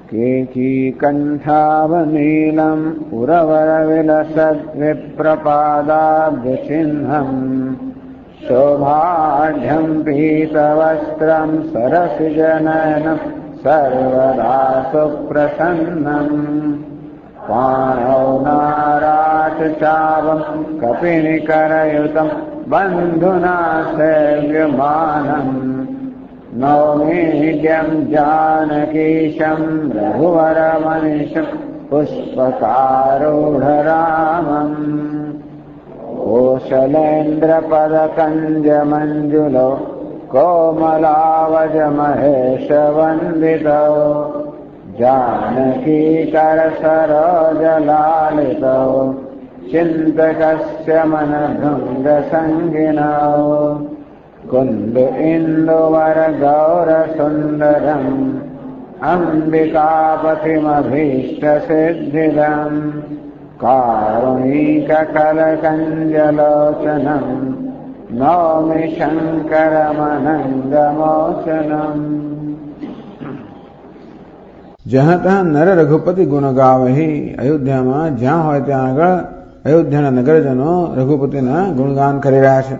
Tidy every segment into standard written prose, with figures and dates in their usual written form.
केकीकण्ठावनीलम् उरवरविलसद्विप्रपादाब्जचिह्नम् शोभाढ्यम् पीतवस्त्रम् सरसिजनयनम् सर्वदा सुप्रसन्नम् पाणौ नाराचचापम् कपिनिकरयुतम् बन्धुना सेव्यमानम् नौमीड्यम् जानकीशम् रघुवरमनिशम् पुष्पकारूढरामम् कोशलेन्द्रपदकञ्जमञ्जुलो कोमलावजमहेशवन्दितौ जानकीकरसरोजलालितौ चिन्तकस्य मनभृङ्गसङ्गिनौ कुन्द इन्दुवरगौरसुन्दरम् अम्बिकापतिमभीष्टसिद्धिदम् कारुणिककलकञ्जलोचनम् नौमि शङ्करमनङ्गमोचनम्। જ્યાં ત્યાં નર રઘુપતિ ગુણ ગાવહી. અયોધ્યામાં જ્યાં હોય ત્યાં આગળ અયોધ્યાના નગરજનો રઘુપતિના ગુણગાન કરી રહ્યા છે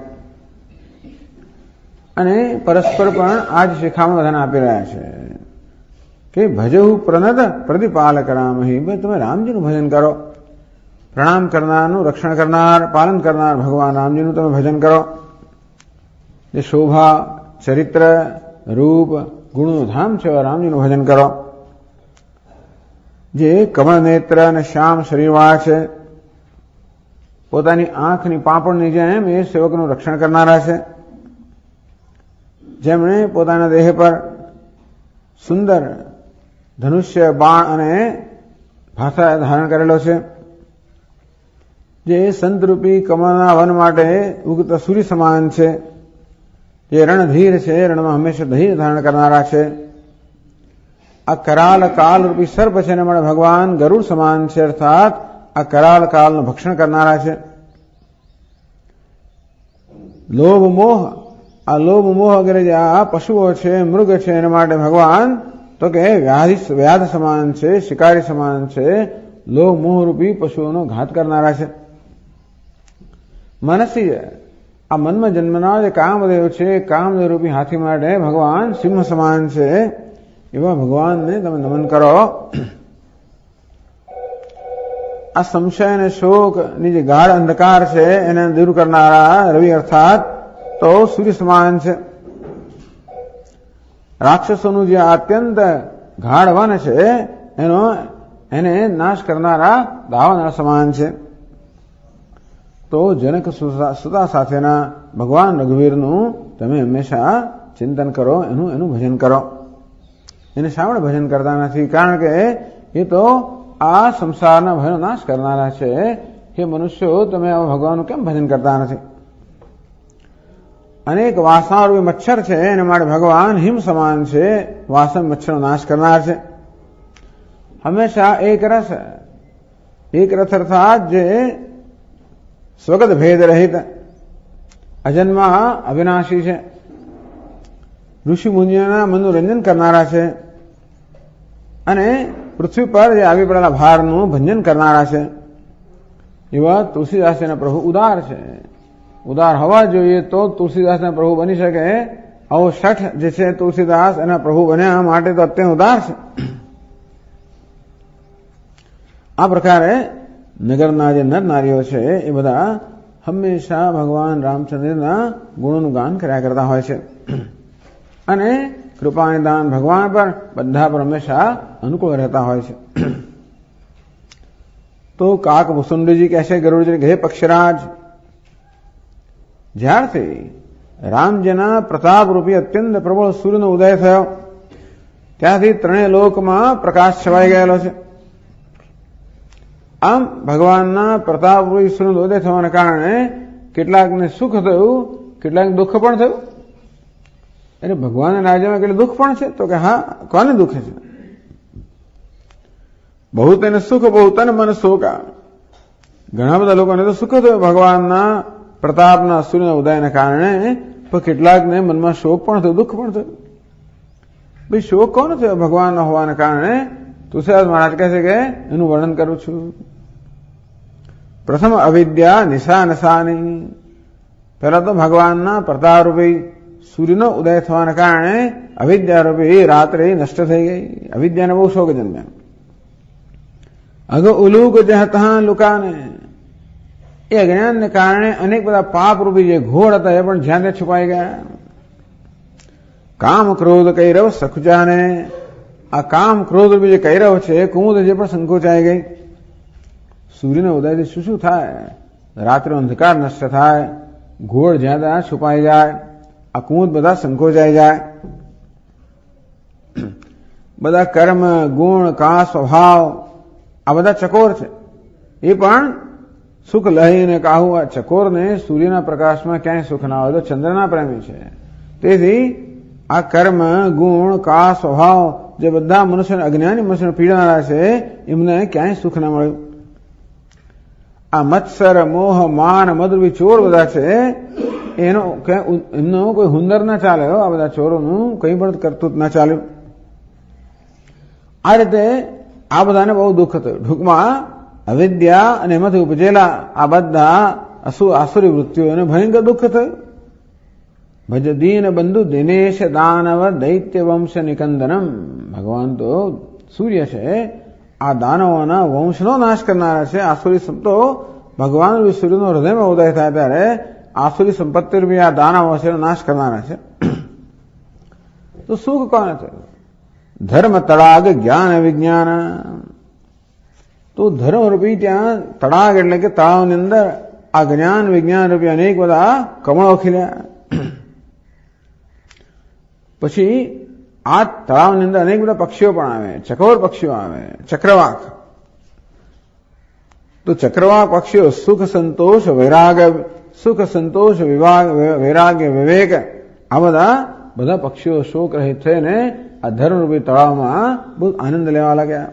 અને પરસ્પર પણ આ જ શિખામણ બધાને આપી રહ્યા છે કે ભજહુ પ્રનદ પ્રતિપાલક રામહી. ભાઈ તમે રામજીનું ભજન કરો. પ્રણામ કરનારનું રક્ષણ કરનાર, પાલન કરનાર ભગવાન રામજીનું તમે ભજન કરો. જે શોભા, ચરિત્ર, રૂપ, ગુણનું ધામ છે એવા રામજીનું ભજન કરો. જે કમળ નેત્ર અને શ્યામ શરીરવાળા છે, પોતાની આંખની પાંપણની જેમ એ સેવકનું રક્ષણ કરનારા છે, જેમણે પોતાના દેહ પર સુંદર ધનુષ્ય, બાણ અને ભાથા ધારણ કરેલો છે, જે સંતરૂપી કમળના વન માટે ઉગતા સૂર્ય સમાન છે, જે રણધીર છે, રણમાં હંમેશા ધૈર્ય ધારણ કરનારા છે. આ કરાલ કાલ રૂપી સર્પ છે એને મળે ભગવાન ગરુડ સમાન છે, અર્થાત આ કરાલ કાલનું ભક્ષણ કરનારા છે. લોભ મોહ, આ લોભ મોહ વગેરે જે આ પશુઓ છે, મૃગ છે, એના માટે ભગવાન તો કે વ્યાધ સમાન છે, શિકારી સમાન છે, લોભ મોહ રૂપી પશુઓનો ઘાત કરનારા છે. મનસી, આ મનમાં જન્મનાર જે કામદેવ છે, કામદેવ રૂપી હાથી માટે ભગવાન સિંહ સમાન છે. એવા ભગવાનને તમે નમન કરો. આ સંશય અને શોકની જે ગાઢ અંધકાર છે એને દૂર કરનારા રવિ અર્થાત તો સૂર્ય સમાન છે. રાક્ષસોનું જે અત્યંત ગાઢ વન છે એને નાશ કરનારા દાવાનળ સમાન છે. તો જનક સુતા સાથેના ભગવાન રઘુવીરનું તમે હંમેશા ચિંતન કરો, એનું ભજન કરો. એને શા માટે ભજન કરતા નથી? કારણ કે એ તો આ સંસારના ભયનો નાશ કરનારા છે. હે મનુષ્યો, તમે ભગવાનનું કેમ ભજન કરતા નથી? અનેક વાસનારૂપી મચ્છર છે એના માટે ભગવાન હિમ સમાન છે, વાસન મચ્છરનો નાશ કરનાર છે. હંમેશા એક રથ અર્થાત જે સ્વગત ભેદ રહિત અજન્મા અવિનાશી છે, ઋષિ મુનિઓના મનોરંજન કરનારા છે અને પૃથ્વી પર જે આવી પડેલા ભારનું ભંજન કરનારા છે. એવા તુલસીદાસના પ્રભુ ઉદાર છે. ઉદાર હોવા જોઈએ તો તુલસીદાસના પ્રભુ બની શકે. આવો શઠ જે છે તુલસીદાસ એના પ્રભુ બન્યા માટે તો અત્યંત ઉદાર છે. આ પ્રકારે નગરના જે નર નારીઓ છે એ બધા હંમેશા ભગવાન રામચંદ્રના ગુણોનું ગાન કર્યા કરતા હોય છે અને કૃપાનિદાન ભગવાન પર બધા પર હંમેશા અનુકૂળ રહેતા હોય છે. તો કાક ભુસુંડજી કહેશે ગરુડજી કે હે પક્ષરાજ, જ્યારથી રામજીના પ્રતાપરૂપી અત્યંત પ્રબળ સૂર્યનો ઉદય થયો ત્યાંથી ત્રણેય લોકમાં પ્રકાશ છવાઈ ગયેલો છે. આમ ભગવાનના પ્રતાપરૂપી સૂર્યનો ઉદય થવાના કારણે કેટલાકને સુખ થયું, કેટલાકને દુઃખ પણ થયું. અરે ભગવાનના રાજ્યમાં કેટલું દુઃખ પણ છે? તો કે હા, કોને દુઃખ છે? બહુ તેને સુખ, બહુ તન મન શોકા. ઘણા બધા લોકોને તો સુખ થયું ભગવાનના પ્રતાપના સૂર્યના ઉદયના કારણે, પણ કેટલાકને મનમાં શોક પણ થયો, દુઃખ પણ થયું. ભાઈ શોક કોને થયો? ભગવાનના હોવાના કારણે તુલસીદાસ મહારાજ કહે છે કે એનું વર્ણન કરું છું. પ્રથમ અવિદ્યા નિશા નશાની. પહેલા તો ભગવાનના પ્રતાપરૂપી સૂર્યનો ઉદય થવાના કારણે અવિદ્યારૂપી રાત્રે નષ્ટ થઈ ગઈ. અવિદ્યાને બહુ શોક જન્મ્યા. અગ ઉલુક જહતા લુકાને. એ અજ્ઞાનને કારણે અનેક બધા પાપરૂપી જે ઘોડ હતા એ પણ જ્યાં ત્યાં છુપાઈ ગયા. કામ ક્રોધ કૈરવ સખુજાને. આ કામ ક્રોધ રૂપી જે કૈરવ છે કુમુદ જે પણ સંકોચાઈ ગઈ. સૂર્યના ઉદયથી શું શું થાય? રાત્રે અંધકાર નષ્ટ થાય, ઘોડ જ્યાં ત્યાં છુપાઈ જાય, આ કુમુદ બધા સંકોચાઈ જાય. બધા કર્મ ગુણ કા સ્વભાવ આ બધા ચકોર છે. એ પણ સુખ લહીને કાહુ. આ ચકોરને સૂર્યના પ્રકાશમાં ક્યાંય સુખ ના હોય તો ચંદ્રના પ્રેમી છે. તેથી આ કર્મ ગુણ કા સ્વભાવ જે બધા મનુષ્ય અજ્ઞાની મનુષ્ય પીડાનારા છે એમને ક્યાંય સુખ ના મળ્યું. આ મત્સર મોહ માન મદરૂપી ચોર બધા છે એમનો કોઈ હુનર ના ચાલે. આ બધા ચોરોનું કંઈ પણ કરતું ના ચાલ્યું. આ રીતે આ બધાને બહુ દુઃખ થયું. ટૂંકમાં અવિદ્યા અને એમાંથી ઉપજેલા આ બધા આસુરી વૃત્તિઓને ભયંકર દુઃખ થયું. ભજ દીન બંધુ દિનેશ દાનવ દૈત્ય વંશ નિકંદનમ. ભગવાન તો સૂર્ય છે, આ દાનવોના વંશનો નાશ કરનારા છે. આસુરી તો ભગવાન સૂર્યનો હૃદયમાં ઉદય થાય ત્યારે આસુરી સંપત્તિ રૂપી આ દાનવો છે નાશ કરનારા છે. તો સુખ કોને થયું? ધર્મ તળાગ જ્ઞાન વિજ્ઞાન. તો ધર્મ રૂપી ત્યાં તળાગ એટલે કે તળાવની અંદર આ જ્ઞાન વિજ્ઞાન રૂપી અનેક બધા કમળો ખીલ્યા. પછી આ તળાવની અંદર અનેક બધા પક્ષીઓ પણ આવે, ચકોર પક્ષીઓ આવે, ચક્રવાક. તો ચક્રવાક પક્ષીઓ સુખ સંતોષ વૈરાગ્ય વિવેક આ બધા પક્ષીઓ શોક રહિત થઈને આ ધર્મરૂપી તળાવમાં બહુ આનંદ લેવા લાગ્યા.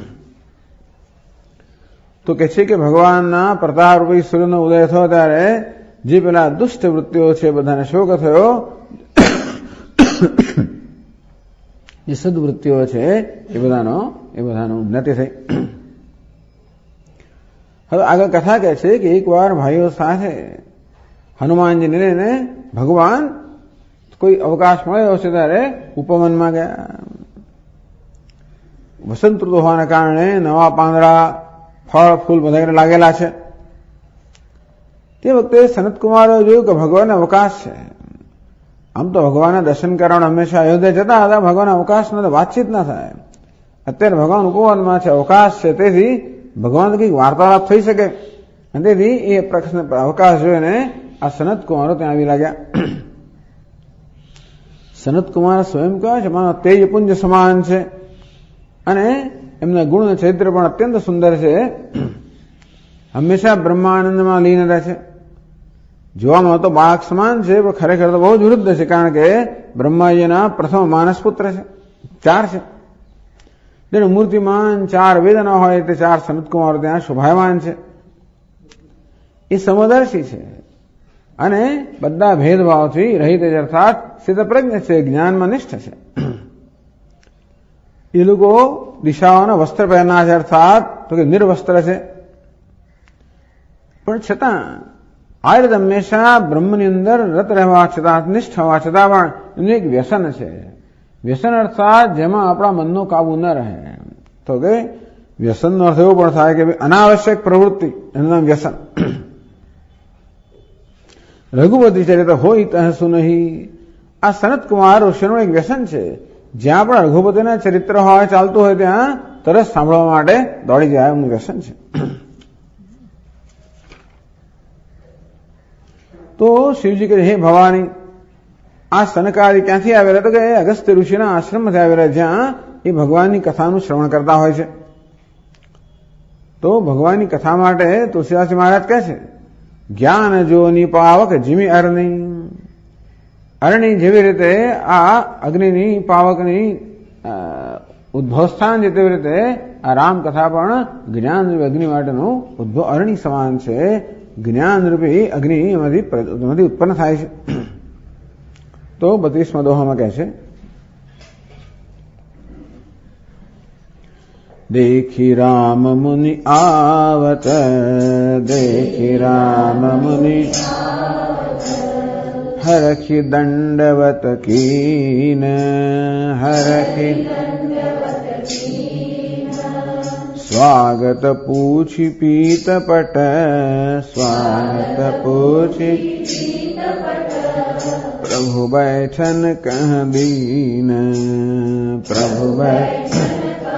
તો કે છે કે ભગવાનના પ્રતાપરૂપી સૂર્યનો ઉદય થયો ત્યારે જે પેલા દુષ્ટ વૃત્તિઓ છે બધાને શોક થયો. જે સદવૃત્તિઓ છે એ બધાનો ઉન્નતિ થઈ. હવે આગળ કથા કહે છે કે એકવાર ભાઈઓ સાથે હનુમાનજીને લઈને ભગવાન કોઈ અવકાશ મળ્યો છે ત્યારે ઉપવનમાં ગયા. વસંત ઋતુ હોવાના કારણે નવા પાંદડા ફળ ફૂલ બધા લાગેલા છે. તે વખતે સનતકુમારે જોયું કે ભગવાનને અવકાશ છે. આમ તો ભગવાનના દર્શન કરવા હંમેશા અયોધ્યા જતા હતા. ભગવાન અવકાશ ન વાતચીત ના થાય. અત્યારે ભગવાન ઉપવનમાં છે, અવકાશ છે, તેથી ભગવાન કંઈક વાર્તાલાપ થઈ શકે. અને તેથી એ પ્રશ્ન અવકાશ જોઈને આ સનતકુમારો ત્યાં આવી લાગ્યા. સનતકુમાર સ્વયં કહે છે માનો તેજપુંજ સમાન છે અને એમના ગુણ અને ચરિત્ર પણ અત્યંત સુંદર છે. હંમેશા બ્રહ્માનંદમાં લીન રહે છે. જોવામાં તો બાળક સમાન છે પણ ખરેખર તો બહુ જ વૃદ્ધ છે, કારણ કે બ્રહ્માજીના પ્રથમ માનસ પુત્ર છે. 4 છે. જેનું મૂર્તિમાન 4 વેદ ન હોય તે 4 સનતકુમારો ત્યાં શોભાયમાન છે. એ સમદર્શી છે અને બધા ભેદભાવથી રહિત છે, અર્થાત સ્થિતપ્રજ્ઞ છે, જ્ઞાનમાં નિષ્ઠ છે. એ લોકો દિશાઓના વસ્ત્ર પહેરનાર છે, અર્થાત તો કે નિર્વસ્ત્ર છે. પણ છતાં આ રીતે હંમેશા બ્રહ્મની અંદર રત રહેવા છતાં, નિષ્ઠ હોવા છતાં પણ એનું એક વ્યસન છે. વ્યસન અર્થાત જેમાં આપણા મનનો કાબુ ન રહે. તો કે વ્યસનનો અર્થ એવો પણ થાય કે અનાવશ્યક પ્રવૃત્તિ એનું નામ વ્યસન. રઘુપતિ ચરિત્ર હોય તહસુ નહીં. આ સનતકુમાર ઋષિનું એક વ્યસન છે. જ્યાં પણ રઘુપતિના ચરિત્ર હોય ચાલતું હોય ત્યાં તરત સાંભળવા માટે દોડી જાય એનું વ્યસન છે. તો શિવજી કહે હે ભવાની, આ સનકાદી ક્યાંથી આવેલા? તો કે અગસ્ત્ય ઋષિના આશ્રમમાંથી આવેલા, જ્યાં એ ભગવાનની કથાનું શ્રવણ કરતા હોય છે. તો ભગવાનની કથા માટે તુલસીદાસજી મહારાજ કહે છે જ્ઞાન જોની પાવક જીમી અરણી. અરણી જેવી રીતે આ અગ્નિની પાવકની ઉદ્ભવસ્થાન છે તેવી રીતે આ રામકથા પણ જ્ઞાન અગ્નિ માટેનું ઉદ્ભવ અરણી સમાન છે. જ્ઞાન રૂપી અગ્નિ એમાંથી ઉત્પન્ન થાય છે. તો 32મા દોહામાં કહે છે देखी राम मुनि आवत, देखी राम मुनि हरखि दंडवत कीन, हरखि स्वागत पूछि पीत पट, स्वागत पूछि प्रभु बैठन कह दीन, प्रभु बैठन।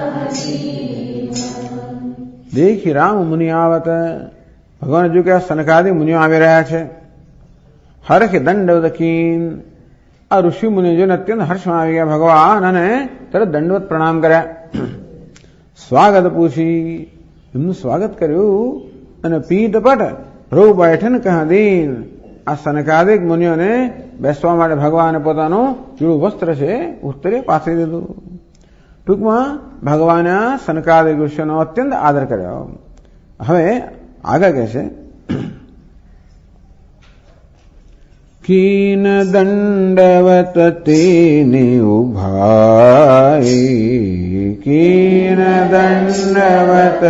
देखी राम मुनि आवत, भगवान जो क्या सनकादि मुनिઓ આવી રહ્યા છે। હરખે દંડવત કીન, આ ઋષિ મુનિજોને અત્યંત હર્ષમાં આવી ગયા ભગવાન અને તરત દંડવત પ્રણામ કર્યા। સ્વાગત પૂછી, એમનું સ્વાગત કર્યું અને પીતપટ પ્રભુ બેઠન કહા દીન, આ સનકાદિક મુનિઓને બેસવા માટે ભગવાને પોતાનું પીળું વસ્ત્ર છે ઉત્તરે પાથરી દીધું। ટૂંકમાં ભગવાને સનકાદિક ઋષિઓનો અત્યંત આદર કર્યો। હવે આગળ કહે છે, कीन दंडवत तेने उभाई, कीन दंडवत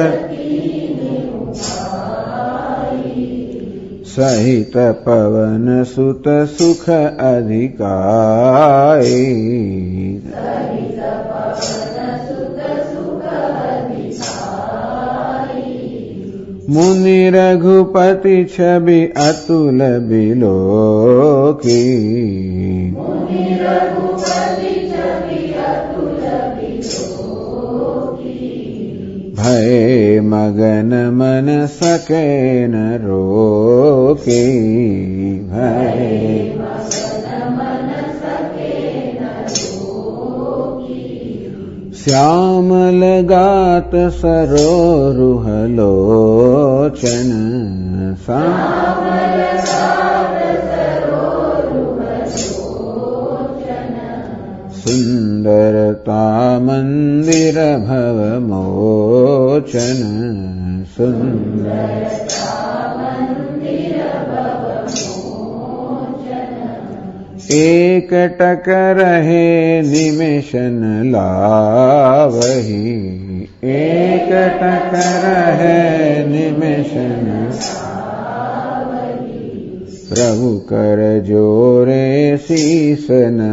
सहित पवन सुत सुख अधिकाई, मुनि रघुपति छवि अतुल बिलोकी, भय मगन मन सके न रोकी, भय श्यामल गात सरोरुह लोचन, सुंदरता मंदिर भव मोचन, सुंदरता एक टक रहे निमिषन लावही, एक टक रहे निमिषन प्रभु कर जोरे शीस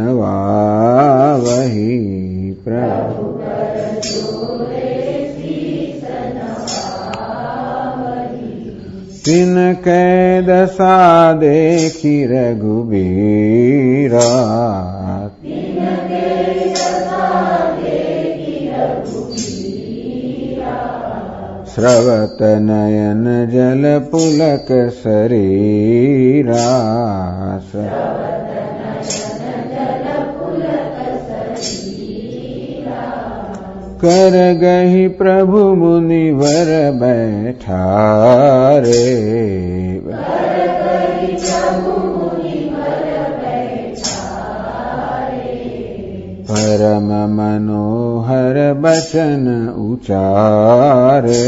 नवावही, प्रभु तिन कै दशा देखी रघुबीरा, स्रवत नयन जल पुलक शरीरा, कर गही प्रभु मुनिवर बैठारे, परम मनोहर बचन उचारे,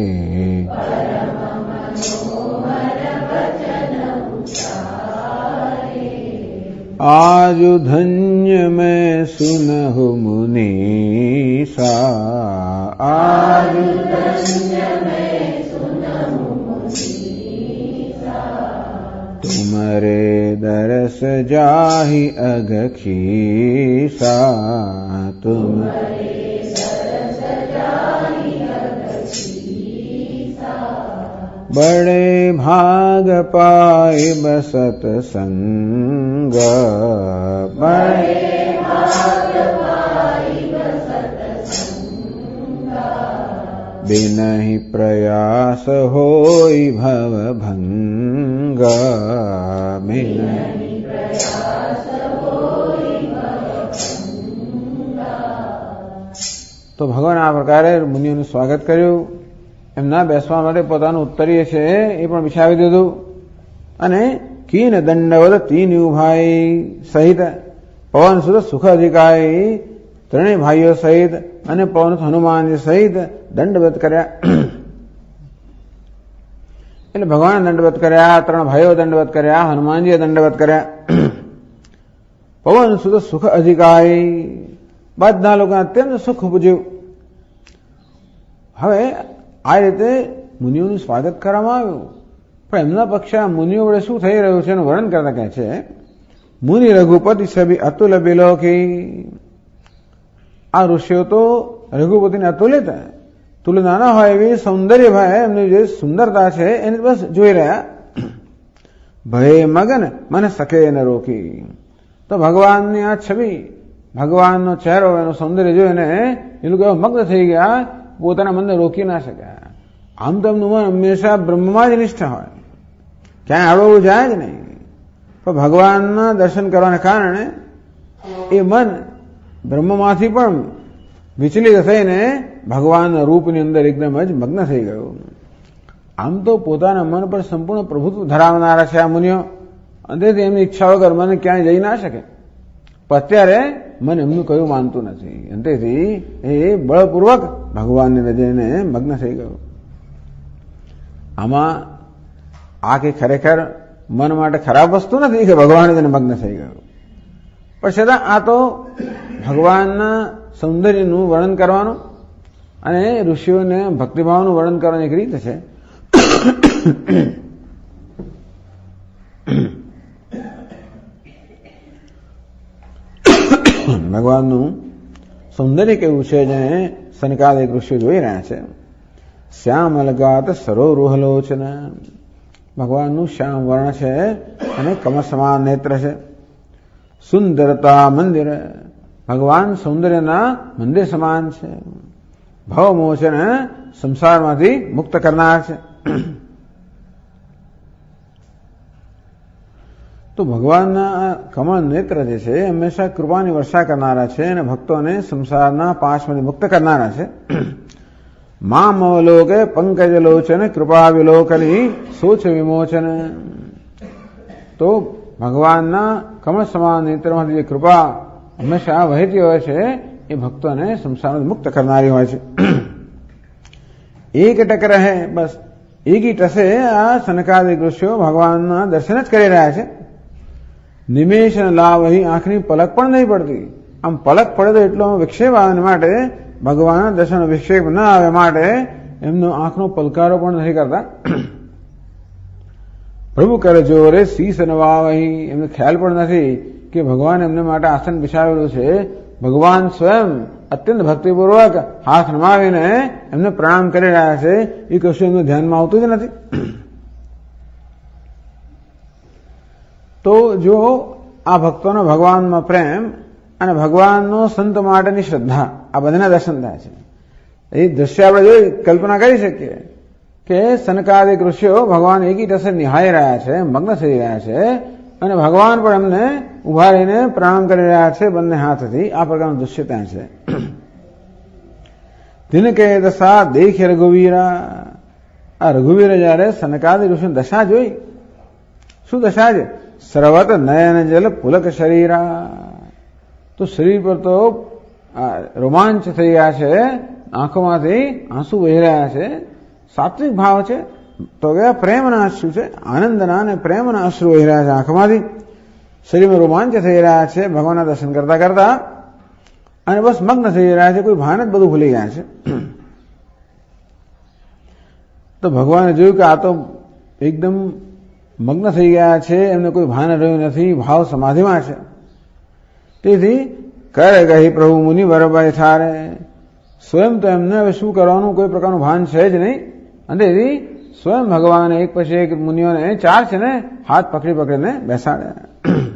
आजु धन्य मैं सुनहु मुनीसा, आजु धन्य मैं सुनहु मुनीसा, तुमरे दरस जाहि अगखीसा, तुमरे दरस जाहि अगखीसा, बड़े भाग पाए बसत संग, बड़े भाग पाए बसत संग, बिनहि प्रयास होई भव भंग, बिनहि प्रयास होई भव भंग। तो भगवान आ प्रकारे मुनिઓનું સ્વાગત કર્યું। એમના બેસવા માટે પોતાનું ઉત્તરીય છે એ પણ બિછાવી દીધું અને કીન દંડવત તીન ભાઈ સહિત પવન સુત સુખ અધિકારી ત્રણેય ભાઈઓ સહિત અને પવન હનુમાનજી સહિત દંડવત કર્યા। એટલે ભગવાને દંડવત કર્યા, ત્રણ ભાઈઓ દંડવત કર્યા, હનુમાનજીએ દંડવત કર્યા। પવન સુત સુખ અધિકારી બધા લોકોને અત્યંત સુખ ઉપજ્યું। હવે આ રીતે મુનિઓનું સ્વાગત કરવામાં આવ્યું, પણ એમના પક્ષે આ મુનિઓ વડે શું થઈ રહ્યું છે એનું વર્ણન કરતા કહે છે, મુનિ રઘુપતિ સભી અતુલ બિલોકી. આ ઋષિઓ તો રઘુપતિને અતુલિત તુલના ના હોય એવી સૌંદર્ય ભાઈ એમની જે સુંદરતા છે એને બસ જોઈ રહ્યા. ભય મગન મને સકે ન રોકી. તો ભગવાનની આ છબી, ભગવાનનો ચહેરો, એનું સૌંદર્ય જોઈને એ લોકો મગ્ન થઈ ગયા, પોતાના મનને રોકી ના શક્યા. આમ તો એમનું મન હંમેશા બ્રહ્મમાં જ નિષ્ઠ હોય, ક્યાંય આડવું જાય જ નહીં. પણ ભગવાનના દર્શન કરવાને કારણે એ મન બ્રહ્મમાંથી પણ વિચલિત થઈને ભગવાનના રૂપની અંદર એકદમ જ મગ્ન થઈ ગયું. આમ તો પોતાના મન પર સંપૂર્ણ પ્રભુત્વ ધરાવનારા છે આ મુનિઓ, અંતેથી એમની ઈચ્છા વગર મન ક્યાંય જઈ ના શકે. પણ અત્યારે મન એમનું કયું માનતું નથી, અંતેથી એ બળપૂર્વક ભગવાનને જઈને મગ્ન થઈ ગયું. આમાં આ કે ખરેખર મન માટે ખરાબ વસ્તુ નથી કે ભગવાને તેને મગ્ન થઈ ગયું, પણ છતાં આ તો ભગવાનના સૌંદર્યનું વર્ણન કરવાનું અને ઋષિઓને ભક્તિભાવનું વર્ણન કરવાની એક રીત છે. ભગવાનનું સૌંદર્ય કેવું છે જેને સનકાદિક ઋષિઓ જોઈ રહ્યા છે. શ્યામ અલગાત સરોરુહલોચન. ભગવાનનું શ્યામ વર્ણ છે અને કમળ સમાન નેત્ર છે. સુંદરતા મંદિર. ભગવાન સૌંદર્યના મંદિર સમાન છે. ભવમોચન. સંસારમાંથી મુક્ત કરનાર છે. તો ભગવાનના કમળ નેત્ર જે છે હંમેશા કૃપાની વર્ષા કરનારા છે અને ભક્તોને સંસારના પાશમાંથી મુક્ત કરનારા છે. મામ અવલોકે પંકજલોચન કૃપા વિલોકની સોચ વિમોચન. તો ભગવાનના કમળ સમાન નેત્રમાંથી જે કૃપા હંમેશા વહેતી હોય છે એ ભક્તોને સંસારમાંથી મુક્ત કરનારી હોય છે. એક ટક રહે, બસ એકી ટસે આ સનકાદિક ઋષિઓ ભગવાનના દર્શન જ કરી રહ્યા છે. નિમેષ લાભ અહીં આંખની પલક પણ નહીં પડતી. આમ પલક પડે તો એટલો વિક્ષેપ આવે માટે, ભગવાનના દર્શન વિક્ષેપ ન આવે માટે એમનો આંખનો પલકારો પણ નથી કરતા. પ્રભુ કરે જોરે શીશ નવાવ, અહીં એમને ખ્યાલ પણ નથી કે ભગવાન એમને માટે આસન બિછાવેલું છે. ભગવાન સ્વયં અત્યંત ભક્તિપૂર્વક હાથ નમાવીને એમને પ્રણામ કરી રહ્યા છે, એ કશું એમનું ધ્યાનમાં આવતું જ નથી. તો જો આ ભક્તોનો ભગવાનમાં પ્રેમ અને ભગવાનનો સંત માટેની શ્રદ્ધા, આ બધાના દર્શન થાય છે. એ દ્રશ્ય આપણે જોઈ કલ્પના કરી શકીએ કે સનકાદિક ઋષિઓ ભગવાન એકી ટસે નિહાળી રહ્યા છે, મગ્ન થઈ રહ્યા છે અને ભગવાન પણ એમને ઉભા રહીને પ્રણામ કરી રહ્યા છે બંને હાથથી. આ પ્રકારનું દૃશ્ય ત્યાં છે. દિન કે દશા દેખે રઘુવીરા. આ રઘુવીરે જયારે સનકાદિક ઋષિની દશા જોઈ, શું દશા છે? સર્વત નયન જલ પુલક શરીરા. તો શરીર પર તો રોમાંચ થઈ રહ્યા છે, આંખોમાંથી આંસુ વહી રહ્યા છે, સાત્વિક ભાવ છે. તો ગયા પ્રેમના અશ્રુ છે, આનંદના અને પ્રેમના અશ્રુ વહી રહ્યા છે આંખમાંથી. શરીરમાં રોમાંચ થઈ રહ્યા છે ભગવાનના દર્શન કરતા કરતા, અને બસ મગ્ન થઈ રહ્યા છે, કોઈ ભાન જ બધું ભૂલી ગયા છે. તો ભગવાને જોયું કે આ તો એકદમ મગ્ન થઈ ગયા છે, એમને કોઈ ભાન રહ્યું નથી, ભાવ સમાધિમાં છે. તેથી કરે ગઈ પ્રભુ મુનિ બરાબર થારે. સ્વયં તો એમને હવે શું કરવાનું કોઈ પ્રકારનું ભાન છે જ નહીં, અને તેથી સ્વયં ભગવાને એક પછી એક મુનિઓને ચાર છે ને હાથ પકડી પકડીને બેસાડ્યા.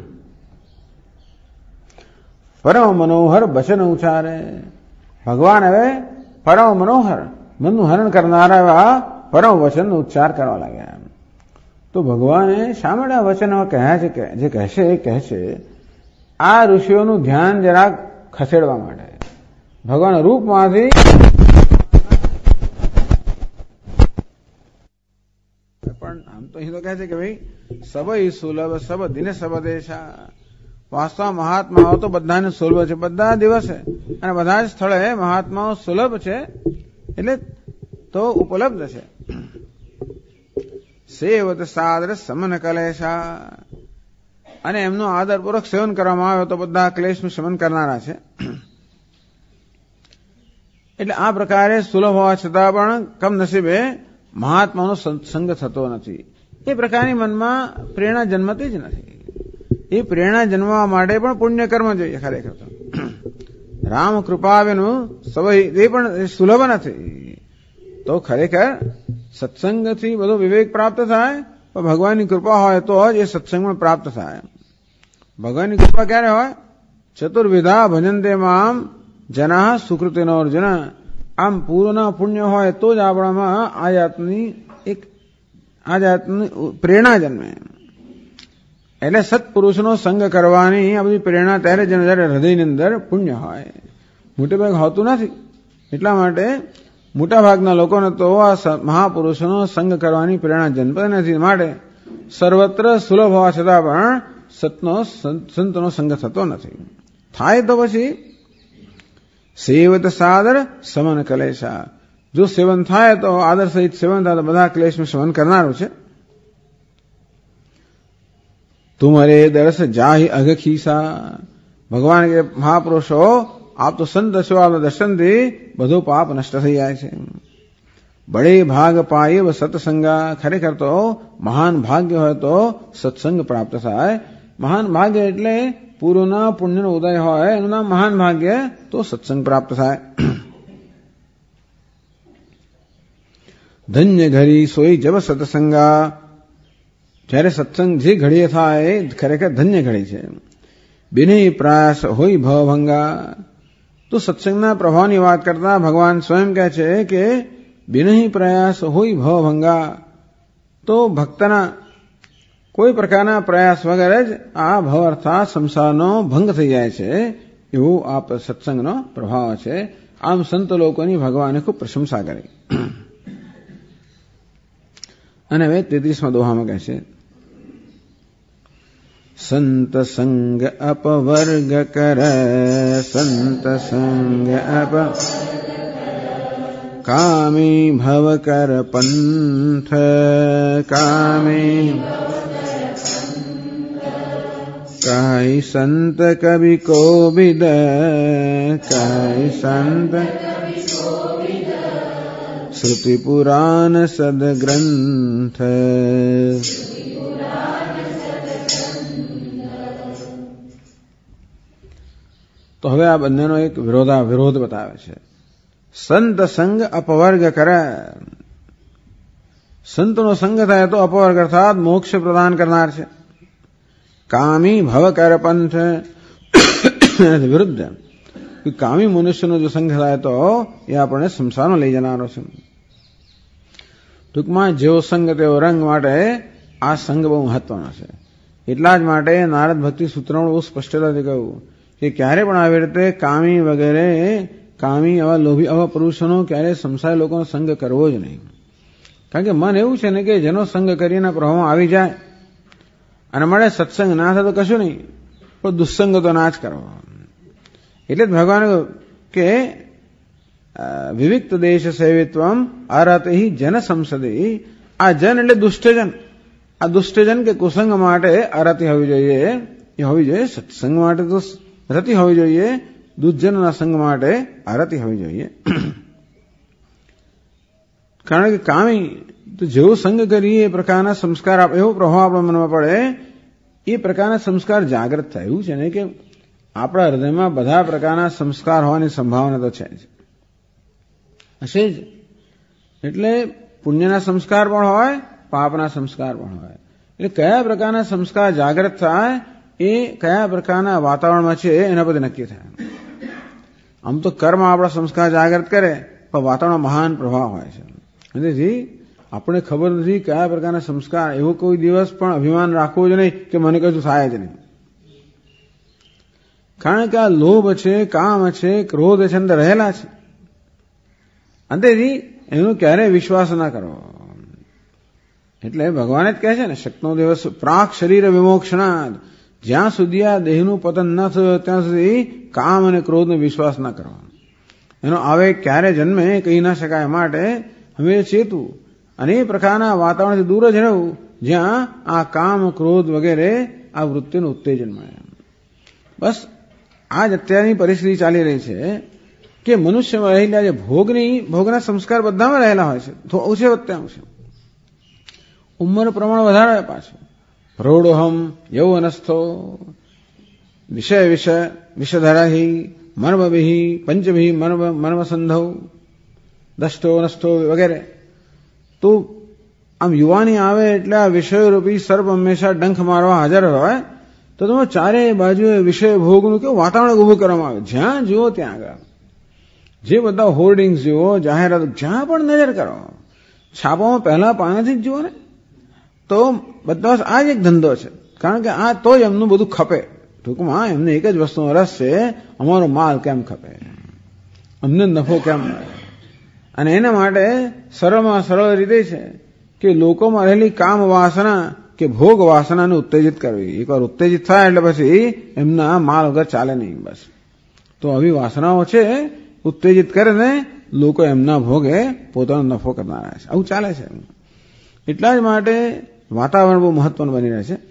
પરમ મનોહર વચન ઉચ્ચારે. ભગવાન હવે પરમ મનોહર, મનનું હરણ કરનારા એવા પરમ વચનનો ઉચ્ચાર કરવા લાગ્યા. તો ભગવાને શા માટે આ વચનો કહ્યા છે, જે કહેશે એ કહે છે આ ઋષિઓનું ધ્યાન જરાક ખસેડવા માટે. ભગવાન રૂપમાંથી પણ આમ તો અહીં તો કહે છે કે ભાઈ સબ સુલભ સબ દિને સબ દેશા. વાસ્તવ મહાત્માઓ તો બધાને સુલભ છે, બધા દિવસે અને બધા જ સ્થળે મહાત્માઓ સુલભ છે, એટલે તો ઉપલબ્ધ છે. સેવત સાદર સમન કલેશા. અને એમનું આદરપૂર્વક સેવન કરવામાં આવે તો બધા ક્લેશનું શમન કરનારા છે. એટલે આ પ્રકારે સુલભ હોવા છતાં પણ કમનસીબે મહાત્માનો સંગ થતો નથી. એ પ્રકારની મનમાં પ્રેરણા જન્મતી જ નથી. એ પ્રેરણા જન્મવા માટે પણ પુણ્ય કર્મ જોઈએ. ખરેખર તો રામ કૃપા વિનું સવય એ પણ સુલભ નથી. તો ખરેખર સત્સંગથી બધો વિવેક પ્રાપ્ત થાય, પણ ભગવાનની કૃપા હોય તો જ એ સત્સંગમાં પ્રાપ્ત થાય. ભગવાનની કૃપા ક્યારે હોય? ચતુર્વિધા ભજન્તે મામ જના સુકૃતિનો અર્જુન. આમ પૂર્વના પુણ્ય હોય તો જ આપણામાં આ જાતની પ્રેરણા જન્મે. એટલે સત્પુરુષનો સંગ કરવાની આ બધી પ્રેરણા ત્યારે જયારે હૃદયની અંદર પુણ્ય હોય. મોટે ભાગ હોતું નથી. એટલા માટે મોટા ભાગના લોકોને તો આ મહાપુરુષોનો સંગ કરવાની પ્રેરણા જન્મતી નથી. માટે સર્વત્ર સુલભ હોવા છતાં પણ સંતનો સંગ થતો નથી. થાય તો પછી સેવત સાદર સમન કલેશા. જો સેવન થાય તો આદર સહિત સેવન થાય તો બધા ક્લેશનું સેવન કરનારું છે. તુમરે દર્શ જાહી અઘખીસા. ભગવાન કે મહાપુરુષો આપ તો સંત છો, આપના દર્શનથી બધું પાપ નષ્ટ થઈ જાય છે. બડે ભાગ પાયે સત્સંગા. ખરેખર તો મહાન ભાગ્ય હોય તો સત્સંગ પ્રાપ્ત થાય. મહાન ભાગ્ય એટલે પૂર્વના પુણ્યનો ઉદય હોય એનું નામ મહાન ભાગ્ય. તો સત્સંગ પ્રાપ્ત થાય. ધન્ય ઘડી સોઈ જબ સત્સંગા. જ્યારે સત્સંગ જે ઘડીએ થાય એ ખરેખર ધન્ય ઘડી છે. બિનય પ્રયાસ હોય ભવભંગા. તો સત્સંગના પ્રભાવની વાત કરતા ભગવાન સ્વયં કહે છે કે બિનય પ્રયાસ હોય ભવભંગા. તો ભક્તના કોઈ પ્રકારના પ્રયાસ વગર જ આ ભવ અર્થાત સંસારનો ભંગ થઈ જાય છે. એવો આ સત્સંગનો પ્રભાવ છે. આમ સંત લોકોની ભગવાને ખૂબ પ્રશંસા કરી. અને હવે 33મા દોહામાં કહે છે સંત સંગ અપવર્ગ કર. સંત સંગ અપ કામી ભવ કર પંથ. કામી કાઈ સંત કવિ કો વિદ. કાઈ સંત શ્રુતિ પુરાણ સદગ્રંથ. તો હવે આ બંનેનો એક વિરોધ બતાવે છે. સંત સંગ અપવર્ગ કરે. સંતનો સંગ થાય તો અપવર્ગ અર્થાત મોક્ષ પ્રદાન કરનાર છે. કામી ભવ કર પંથ વિરુદ્ધ. કામી મનુષ્યનો જો સંગ થાય તો એ આપણને સંસારમાં લઈ જનારો છે. ટૂંકમાં જેવો સંગ તેવો રંગ માટે આ સંગ બહુ મહત્વનો છે. એટલા જ માટે નારદ ભક્તિ સૂત્રમાં બહુ સ્પષ્ટતાથી કહ્યું કે ક્યારે પણ આવી રીતે કામી વગેરે કામી આવા લોભી આવા પુરુષોનો ક્યારે સંસારી લોકોનો સંગ કરવો જ નહીં. કારણ કે મન એવું છે ને કે જેનો સંગ કરીને પ્રભાવમાં આવી જાય અને મળે સત્સંગ ના થાય તો કશું નહીં, પણ દુસ્સંગ તો ના જ કરવો. એટલે જ ભગવાન કે વિવિક્ત દેશ સેવિત્વમ આરતે જન સંસદે. આ જન એટલે દુષ્ટજન. આ દુષ્ટજન કે કુસંગ માટે આરતી હોવી જોઈએ. એ હોવી જોઈએ. સત્સંગ માટે તો રતિ હોવી જોઈએ. દુર્જનના સંગ માટે આરતી હોવી જોઈએ. કારણ કે કામી તો જેવો સંગ કરીએ એ પ્રકારના સંસ્કાર એવો પ્રભાવ આપણા મનમાં પડે એ પ્રકારના સંસ્કાર જાગૃત થાય. એવું છે ને કે આપણા હૃદયમાં બધા પ્રકારના સંસ્કાર હોવાની સંભાવના તો છે જ, હશે જ. એટલે પુણ્યના સંસ્કાર પણ હોય, પાપના સંસ્કાર પણ હોય. એટલે કયા પ્રકારના સંસ્કાર જાગૃત થાય એ કયા પ્રકારના વાતાવરણમાં છે એના પરથી નક્કી થાય. આમ તો કર્મ આપણા સંસ્કાર જાગૃત કરે પણ વાતાવરણ મહાન પ્રભાવ હોય છે. તેથી આપણે ખબર નથી કયા પ્રકારના સંસ્કાર. એવો કોઈ દિવસ પણ અભિમાન રાખવું જ નહીં કે મને કશું થાય જ નહીં. કારણ કે આ લોભ છે, કામ છે, ક્રોધ છે અંદર રહેલા છે. અંતેથી એનો ક્યારેય વિશ્વાસ ના કરવો. એટલે ભગવાન જ કહે છે ને શક્નો દિવસ પ્રાક શરીર વિમોક્ષણાદ. જ્યાં સુધી આ દેહનું પતન ન થયું ત્યાં સુધી કામ અને ક્રોધનો વિશ્વાસ ના કરવો. એનો આવેગ ક્યારે જન્મે કહી ના શકાય. માટે હવે ચેતવું અને એ પ્રકારના વાતાવરણથી દૂર જ રહેવું જ્યાં આ કામ ક્રોધ વગેરે આ વૃત્તિનું ઉત્તેજન મળે. બસ આ જ અત્યારની પરિસ્થિતિ ચાલી રહી છે કે મનુષ્યમાં રહેલા જે ભોગના સંસ્કાર બધામાં રહેલા હોય છે, તો ઓછે વધતે આવશે. ઉંમર પ્રમાણ વધારે પાછું. પ્રૌઢોહમ યૌવનસ્થો વિષધરાહી મર્મભિ પંચભિ મર્મસંધૌ દષ્ટો નષ્ટો વગેરે. તો આમ યુવાની આવે એટલે આ વિષયરૂપી સર્પ હંમેશા ડંખ મારવા હાજર હોય. તો તમે ચારે બાજુએ વિષય ભોગનું કેવું વાતાવરણ ઉભું કરવામાં આવે. જ્યાં જુઓ ત્યાં આગળ જે બધા હોર્ડિંગ્સ જુઓ, જાહેરાત, જ્યાં પણ નજર કરો, છાપામાં પહેલા પાનાથી જ જુઓ ને, તો બધા આ જ એક ધંધો છે. કારણ કે આ તો જ એમનું બધું ખપે. ટૂંકમાં એમને એક જ વસ્તુનો રસ છે, અમારો માલ કેમ ખપે, અમને નફો કેમ મળે. અને એના માટે સરળમાં સરળ રીતે છે કે લોકોમાં રહેલી કામ વાસના કે ભોગ વાસનાને ઉત્તેજિત કરવી. એકવાર ઉત્તેજિત થાય એટલે પછી એમના માલ વગર ચાલે નહીં. બસ તો આવી વાસનાઓ છે, ઉત્તેજિત કરીને લોકો એમના ભોગે પોતાનો નફો કરનારા છે. આવું ચાલે છે. એટલા જ માટે વાતાવરણ બહુ મહત્વનું બની રહે છે.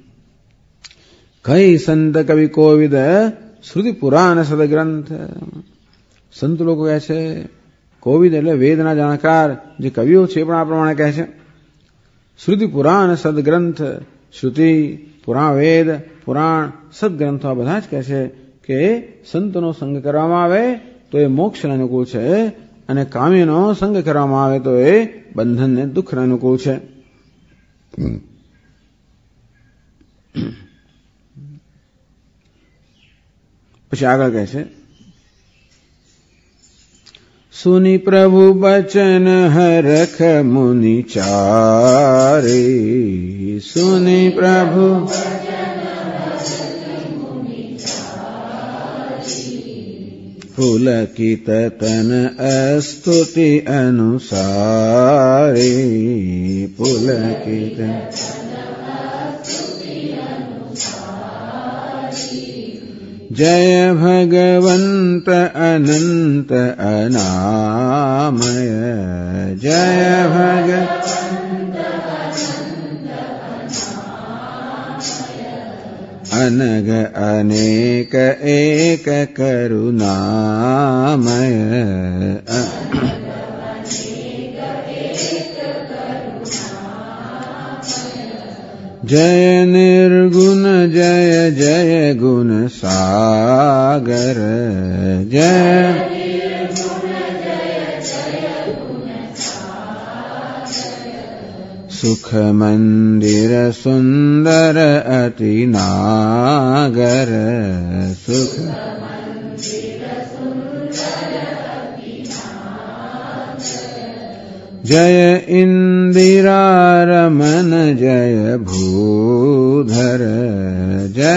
કઈ સંત કવિ કોવિદ શ્રુતિ પુરાણ સદગ્રંથ. સંત લોકો કહે છે, કોવિદ એટલે વેદના જાણકાર જે કવિઓ છે પણ આ પ્રમાણે કહે છે, શ્રુતિ પુરાણ સદગ્રંથ. શ્રુતિ, પુરાણ, વેદ, પુરાણ, સદગ્રંથો આ બધા જ કહે છે કે સંતનો સંગ કરવામાં આવે તો એ મોક્ષને અનુકૂળ છે, અને કામીનો સંગ કરવામાં આવે તો એ બંધનને દુઃખને અનુકૂળ છે. પછી આગળ કહે છે, સુની પ્રભુ બચન હરખ મુનિ ચારે. સુની પ્રભુ પુલકિત તન અસ્તુતિ અનુસારે. પુલકિત જય ભગવંત અનંત અનામય. જય અનગ અનેક એક કરુણામય. જય નિર્ગુણ જય જય ગુણ સાગર. જય સુખ મંદિર સુંદર અતિ નાગર. સુખ જય ઇન્દિરારમન જય ભૂધર. જય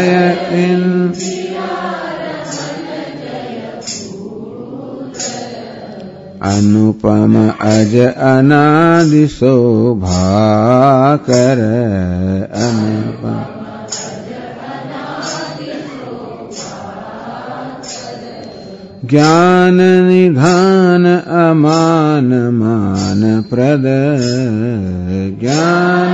अनुपम अज अनादि शोभाकर अनुपम ज्ञान निधान अमान मान प्रद ज्ञान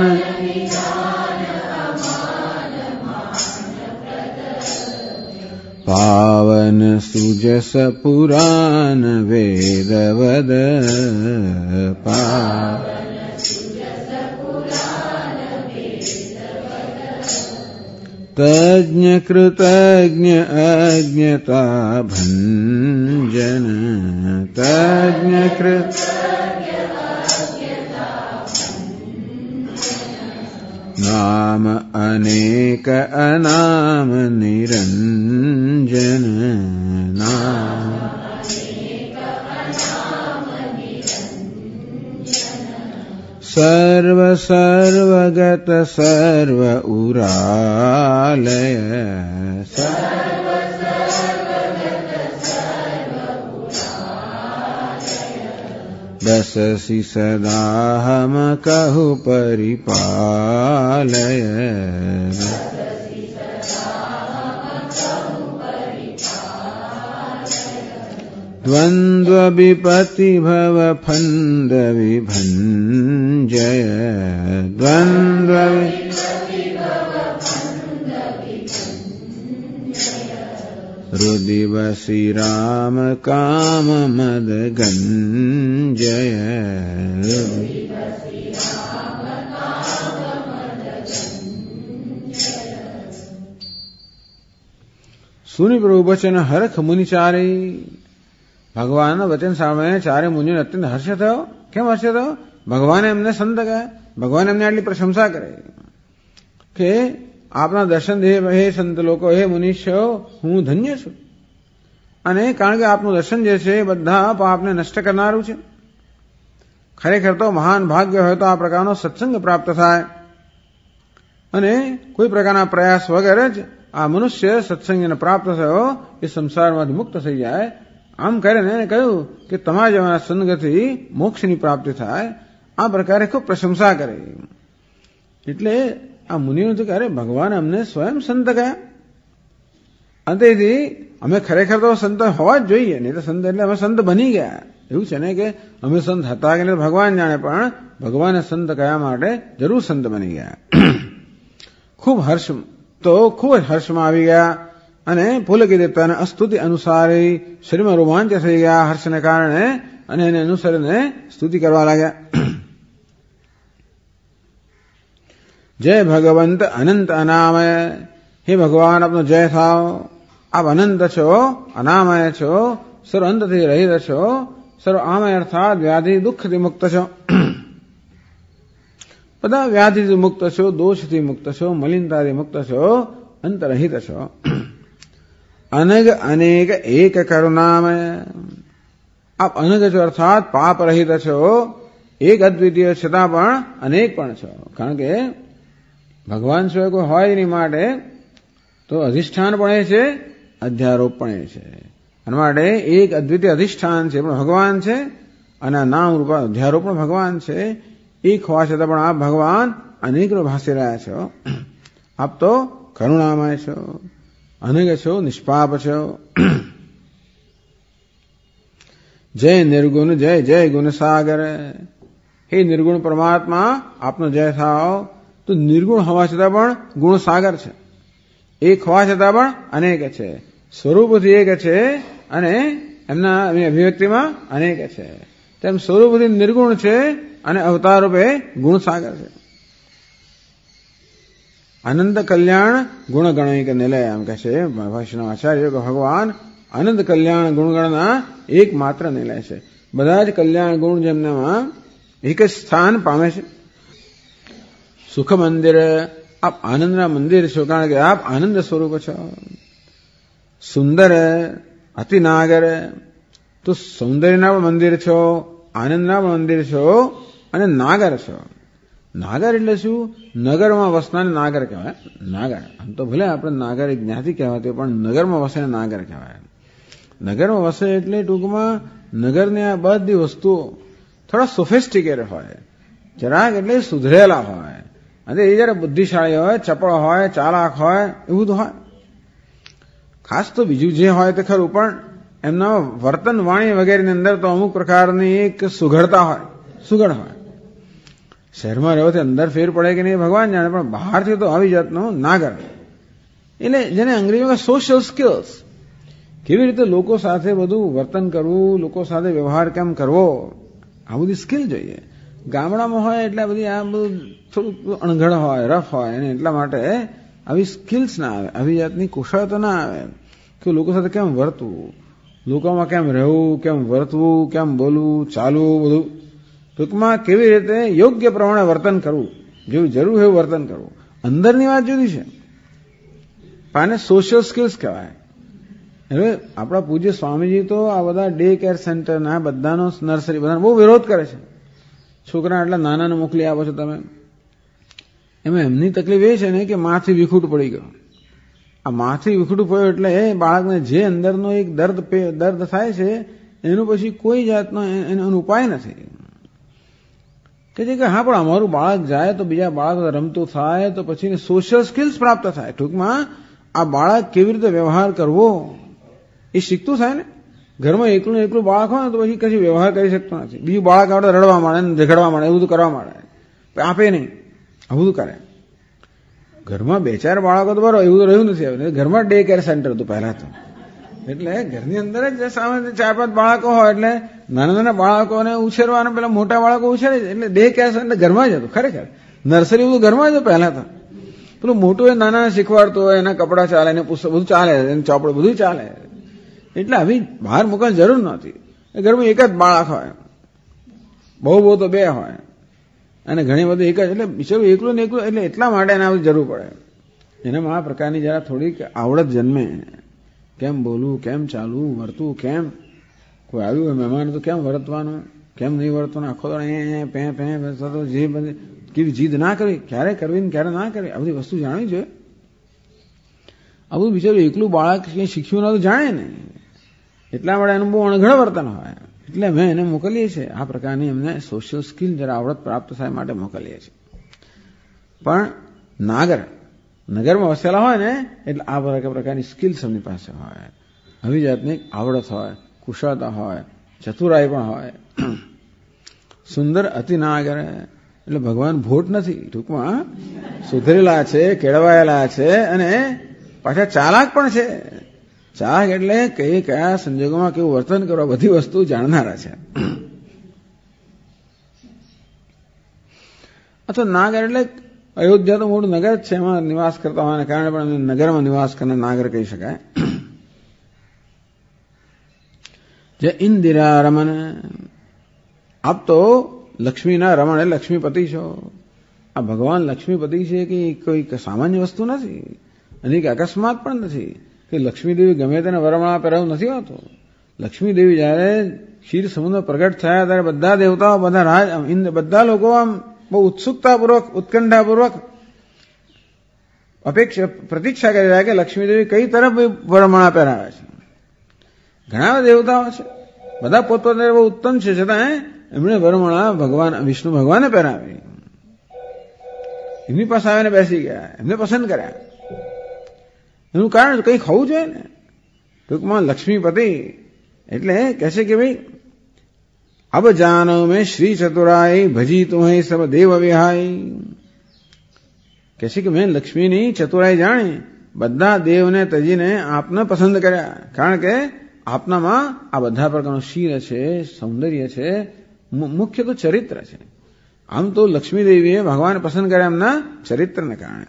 पावन सुजस पुराण वेदवद तज्ञ कृतज्ञ अज्ञता भंजन तज्ञ नाम अनेक अनाम निरंजन नाम सर्व सर्वगत सर्व उरालय दससि सदा हम कहु परिपालय द्वंद्व विपति भव फंद विभंजय द्वंद्व रुदिव श्री राम काम मद गंजय સુની પ્રભુ વચન હરખ મુનિ ચારે. ભગવાનના વચન સાંભળીને ચારે મુનિઓને અત્યંત હર્ષ થયો. કેમ હર્ષ થયો? ભગવાને એમને સંત કહ્યા, ભગવાને એમને આટલી પ્રશંસા કરી કે આપના દર્શન દે હે સંત લોકો, હે મનુષ્યો, હું ધન્ય છું. અને કારણ કે આપનું દર્શન જે છે એ બધા પાપને નષ્ટ કરનારું છે. ખરેખર તો મહાન ભાગ્ય હોય તો આ પ્રકારનો સત્સંગ પ્રાપ્ત થાય અને કોઈ પ્રકારના પ્રયાસ વગર જ આ મનુષ્ય સત્સંગને પ્રાપ્ત થયો એ સંસારમાંથી મુક્ત થઈ જાય. આમ કરીને એને કહ્યું કે તમારા જેવા સંગથી મોક્ષની પ્રાપ્તિ થાય. આ પ્રકારે ખૂબ પ્રશંસા કરી. એટલે આ મુનિઓ તો અરે ભગવાન અમને સ્વયં સંત કહ્યા, અને તેથી અમે ખરેખર તો સંત હોવા જ જોઈએ, નહીં તો સંત એટલે અમે સંત બની ગયા. એવું છે ને કે અમે સંત હતા કે નહીં ભગવાન જાણે, પણ ભગવાને સંત કયા માટે જરૂર સંત બની ગયા. ખૂબ હર્ષમાં આવી ગયા અને પુલકી દેવતાના સ્તુતિ અનુસારી શરીરમાં રોમાંચ થઈ ગયા હર્ષને કારણે, અને એને અનુસરીને સ્તુતિ કરવા લાગ્યા. જય ભગવંત અનંત અનામય. હે ભગવાન, આપનો જય થાવ. આપ અનંત છો, અનામય છો, સર્વ અંતથી રહિત છો, સર્વ આમય અર્થાત વ્યાધિ દુઃખથી મુક્ત છો. બધા વ્યાધિથી મુક્ત છો, દોષથી મુક્ત છો, મલિનતાથી મુક્ત છો, અંતરહિત છો. અનગ અનેક એક કરુણામય. આપ અનગ છો અર્થાત પાપ રહિત છો, એક અદ્વિતીય છતાં પણ અનેક પણ છો. કારણ કે ભગવાન સિવાય કોઈ હોય નહીં, માટે તો અધિષ્ઠાન પણ એ છે, અધ્યારોપ પણ એ છે. અને માટે એક અદ્વિતીય અધિષ્ઠાન છે પણ ભગવાન છે, અને નામ રૂપ અધ્યારોપ પણ ભગવાન છે. એક હોવા છતાં પણ આપ ભગવાન અનેક રૂપ ભાસી રહ્યા છો. આપ તો કરુણામય છો, અનગ છો, નિષ્પાપ છો. જય નિર્ગુણ, જય જય ગુણ સાગર. હે નિર્ગુણ પરમાત્મા, આપનો જય થાવ. તો નિર્ગુણ હોવા છતાં પણ ગુણ સાગર છે, એક હોવા છતાં પણ અનેક છે, સ્વરૂપથી એક છે અને એમના અભિવ્યક્તિમાં અનેક છે. તેમ સ્વરૂપથી નિર્ગુણ છે અને અવતાર રૂપે ગુણ સાગર છે. અનંત કલ્યાણ ગુણ ગણિક નિલય. એમ કહે છે વૈષ્ણવ આચાર્ય કે ભગવાન અનંત કલ્યાણ ગુણગણના એકમાત્ર નિલય છે. બધા જ કલ્યાણ ગુણ જેમનામાં એક જ સ્થાન પામે છે. સુખ મંદિર. આપ આનંદના મંદિર છો, કારણ કે આપ આનંદ સ્વરૂપ છો. સુંદર અતિ નાગર. તો સૌંદર્યના પણ મંદિર છો, આનંદના પણ મંદિર છો અને નાગર છો. નાગર એટલે શું? નગરમાં વસનાને નાગર કહેવાય. નાગર આમ તો ભલે આપણે નાગર એક જ્ઞાતિ કહેવાતી, પણ નગરમાં વસે નાગર કહેવાય. નગરમાં વસે એટલે ટૂંકમાં નગરની આ બધી વસ્તુઓ થોડા સોફિસ્ટિકેટ હોય, જરાક એટલે સુધરેલા હોય, અને એ જયારે બુદ્ધિશાળી હોય, ચપળ હોય, ચાલાક હોય, એવું તો હોય. ખાસ તો બીજું જે હોય તે ખરું, પણ એમના વર્તન વાણી વગેરેની અંદર તો અમુક પ્રકારની એક સુઘડતા હોય, સુઘડ હોય. શહેરમાં રહેવાથી અંદર ફેર પડે કે નહીં ભગવાન જાણે, પણ બહારથી તો આવી જાતનો નાગર. એટલે જેને અંગ્રેજીમાં સોશિયલ સ્કિલ્સ, કેવી રીતે લોકો સાથે બધું વર્તન કરવું, લોકો સાથે વ્યવહાર કેમ કરવો, આ બધી સ્કિલ જોઈએ. ગામડામાં હોય એટલે બધી આ બધું થોડુંક અણઘડ હોય, રફ હોય, અને એટલા માટે આવી સ્કિલ્સ ના આવે, આવી જાતની કુશળતા ના આવે કે લોકો સાથે કેમ વર્તવું, લોકોમાં કેમ રહેવું, કેમ વર્તવું, કેમ બોલવું, ચાલવું, બધું ટૂંકમાં કેવી રીતે યોગ્ય પ્રમાણે વર્તન કરવું, જેવું જરૂર હોય એવું વર્તન કરવું. અંદરની વાત જુદી છે, આને સોશિયલ સ્કિલ્સ કહેવાય. હવે આપણા પૂજ્ય સ્વામીજી તો આ બધા ડે કેર સેન્ટરના બધાનો નર્સરી બધાનો બહુ વિરોધ કરે છે. છોકરા આટલા નાનાને મોકલી આપો છો તમે. એમાં એમની તકલીફ એ છે ને કે માથી વિખૂટ પડી ગયો. આ માથી વિખૂટ પડ્યો એટલે એ બાળકને જે અંદરનો એક દર્દ થાય છે એનું પછી કોઈ જાતનો એનો ઉપાય નથી. કે હા પણ અમારું બાળક જાય તો બીજા બાળક રમતું થાય તો પછી સોશિયલ સ્કિલ્સ પ્રાપ્ત થાય. ટૂંકમાં આ બાળક કેવી રીતે વ્યવહાર કરવો એ શીખતું થાય ને. ઘરમાં એકલું બાળક હોય ને તો પછી કશું વ્યવહાર કરી શકતો નથી. બીજું બાળક આવડે રડવા માંડે, ઝઘડવા માંડે, એવું બધું કરવા માંડે, આપે નહીં, આવું બધું કરે. ઘરમાં બે ચાર બાળકો તો બરાબર, એવું તો રહ્યું નથી. ઘરમાં ડે કેર સેન્ટર હતું પહેલા તો, એટલે ઘરની અંદર જ સામે 4-5 બાળકો હોય એટલે નાના નાના બાળકોને ઉછેરવાના પેલા મોટા બાળકો ઉછેરે એટલે ડે કેર એટલે ઘરમાં જ હતું. ખરેખર નર્સરી બધું ઘરમાં જ પહેલા તો પેલું મોટું એ નાના શીખવાડતું હોય, એના કપડા ચાલે, એને પુસ્તક બધું ચાલે, એને ચોપડો બધું ચાલે. એટલે આવી બહાર મૂકવાની જરૂર નહોતી. ઘરમાં એક જ બાળક હોય, બહુ તો 2 હોય, અને ઘણી બધી એક જ. એટલે બિચારું એકલું ને એકલું એટલે એટલા માટે એને આવી જરૂર પડે. એનામાં આ પ્રકારની જરા થોડીક આવડત જન્મે. કેમ બોલવું, કેમ ચાલવું, વર્તવું, કેમ કોઈ આવ્યું હોય મહેમાન તો કેમ વર્તવાનું, કેમ નહીં વર્તવાનું, આખો તો અહીંયા જે બધી કેવી જીદ ના કરવી, ક્યારે કરવી ને ક્યારે ના કરવી, આ બધી વસ્તુ જાણવી જોઈએ. આ બધું બિચારું એકલું બાળક કંઈ શીખ્યું ના તો જાણે ને, એટલા માટે એનું બહુ અણઘડ વર્તન હોય. એટલે મેં એને મોકલીએ છીએ આ પ્રકારની એમને સોશિયલ સ્કિલ જરા આવડત પ્રાપ્ત થાય માટે મોકલીએ છીએ. પણ નગરમાં વસેલા હોય ને એટલે આ પ્રકારની સ્કિલ્સ એમની પાસે હોય, આવી જાતની આવડત હોય, કુશળતા હોય, ચતુરાઈ પણ હોય. સુંદર અતિ નાગર એટલે ભગવાન ભોટ નથી, ટૂંકમાં સુધરેલા છે, કેળવાયેલા છે, અને પાછા ચાલાક પણ છે. ચાલાક એટલે કયા સંજોગોમાં કેવું વર્તન કરવા બધી વસ્તુ જાણનારા છે. અથવા નાગર એટલે અયોધ્યા તો મોટું નગર જ છે, એમાં નિવાસ કરતા હોવાને કારણે પણ નગરમાં નિવાસ કરનાર નાગર કહી શકાય. જે ઇન્દિરા રમન, આપ તો લક્ષ્મીના રમણ એટલે લક્ષ્મીપતિ છો. આ ભગવાન લક્ષ્મીપતિ છે કે કોઈ સામાન્ય વસ્તુ નથી, અને કે અકસ્માત પણ નથી કે લક્ષ્મીદેવી ગમે તેને વરમાળા પહેરાવું નથી હોતો. લક્ષ્મીદેવી જયારે ક્ષીર સમુદ્ર પ્રગટ થયા ત્યારે બધા દેવતાઓ, બધા રાજ, બધા લોકો આમ બહુ ઉત્સુકતાપૂર્વક, ઉત્કંઠાપૂર્વક પ્રતીક્ષા કરી રહ્યા કે લક્ષ્મીદેવી કઈ તરફ વરમાળા પહેરાવે છે. ઘણા દેવતાઓ છે, બધા પોતપોતાને બહુ ઉત્તમ છે, છતાં એમણે વરમાળા ભગવાન વિષ્ણુ ભગવાને પહેરાવી. એમની પાસે આવીને બેસી ગયા, એમને પસંદ કર્યા. એનું કારણ કંઈ ખાવું જોઈએ ને. ટૂંકમાં લક્ષ્મીપતિ એટલે કહે છે કે ભાઈ અબ જાનો મેં શ્રી ચતુરાઈ ભજી તુમ્હે સબ દેવ વિહાઈ. કહે છે કે મેં લક્ષ્મીની ચતુરાઈ જાણી, બધા દેવને તજીને આપને પસંદ કર્યા, કારણ કે આપનામાં આ બધા પ્રકારનું શીલ છે, સૌંદર્ય છે, મુખ્ય તો ચરિત્ર છે. આમ તો લક્ષ્મીદેવીએ ભગવાન પસંદ કર્યા એમના ચરિત્રને કારણે.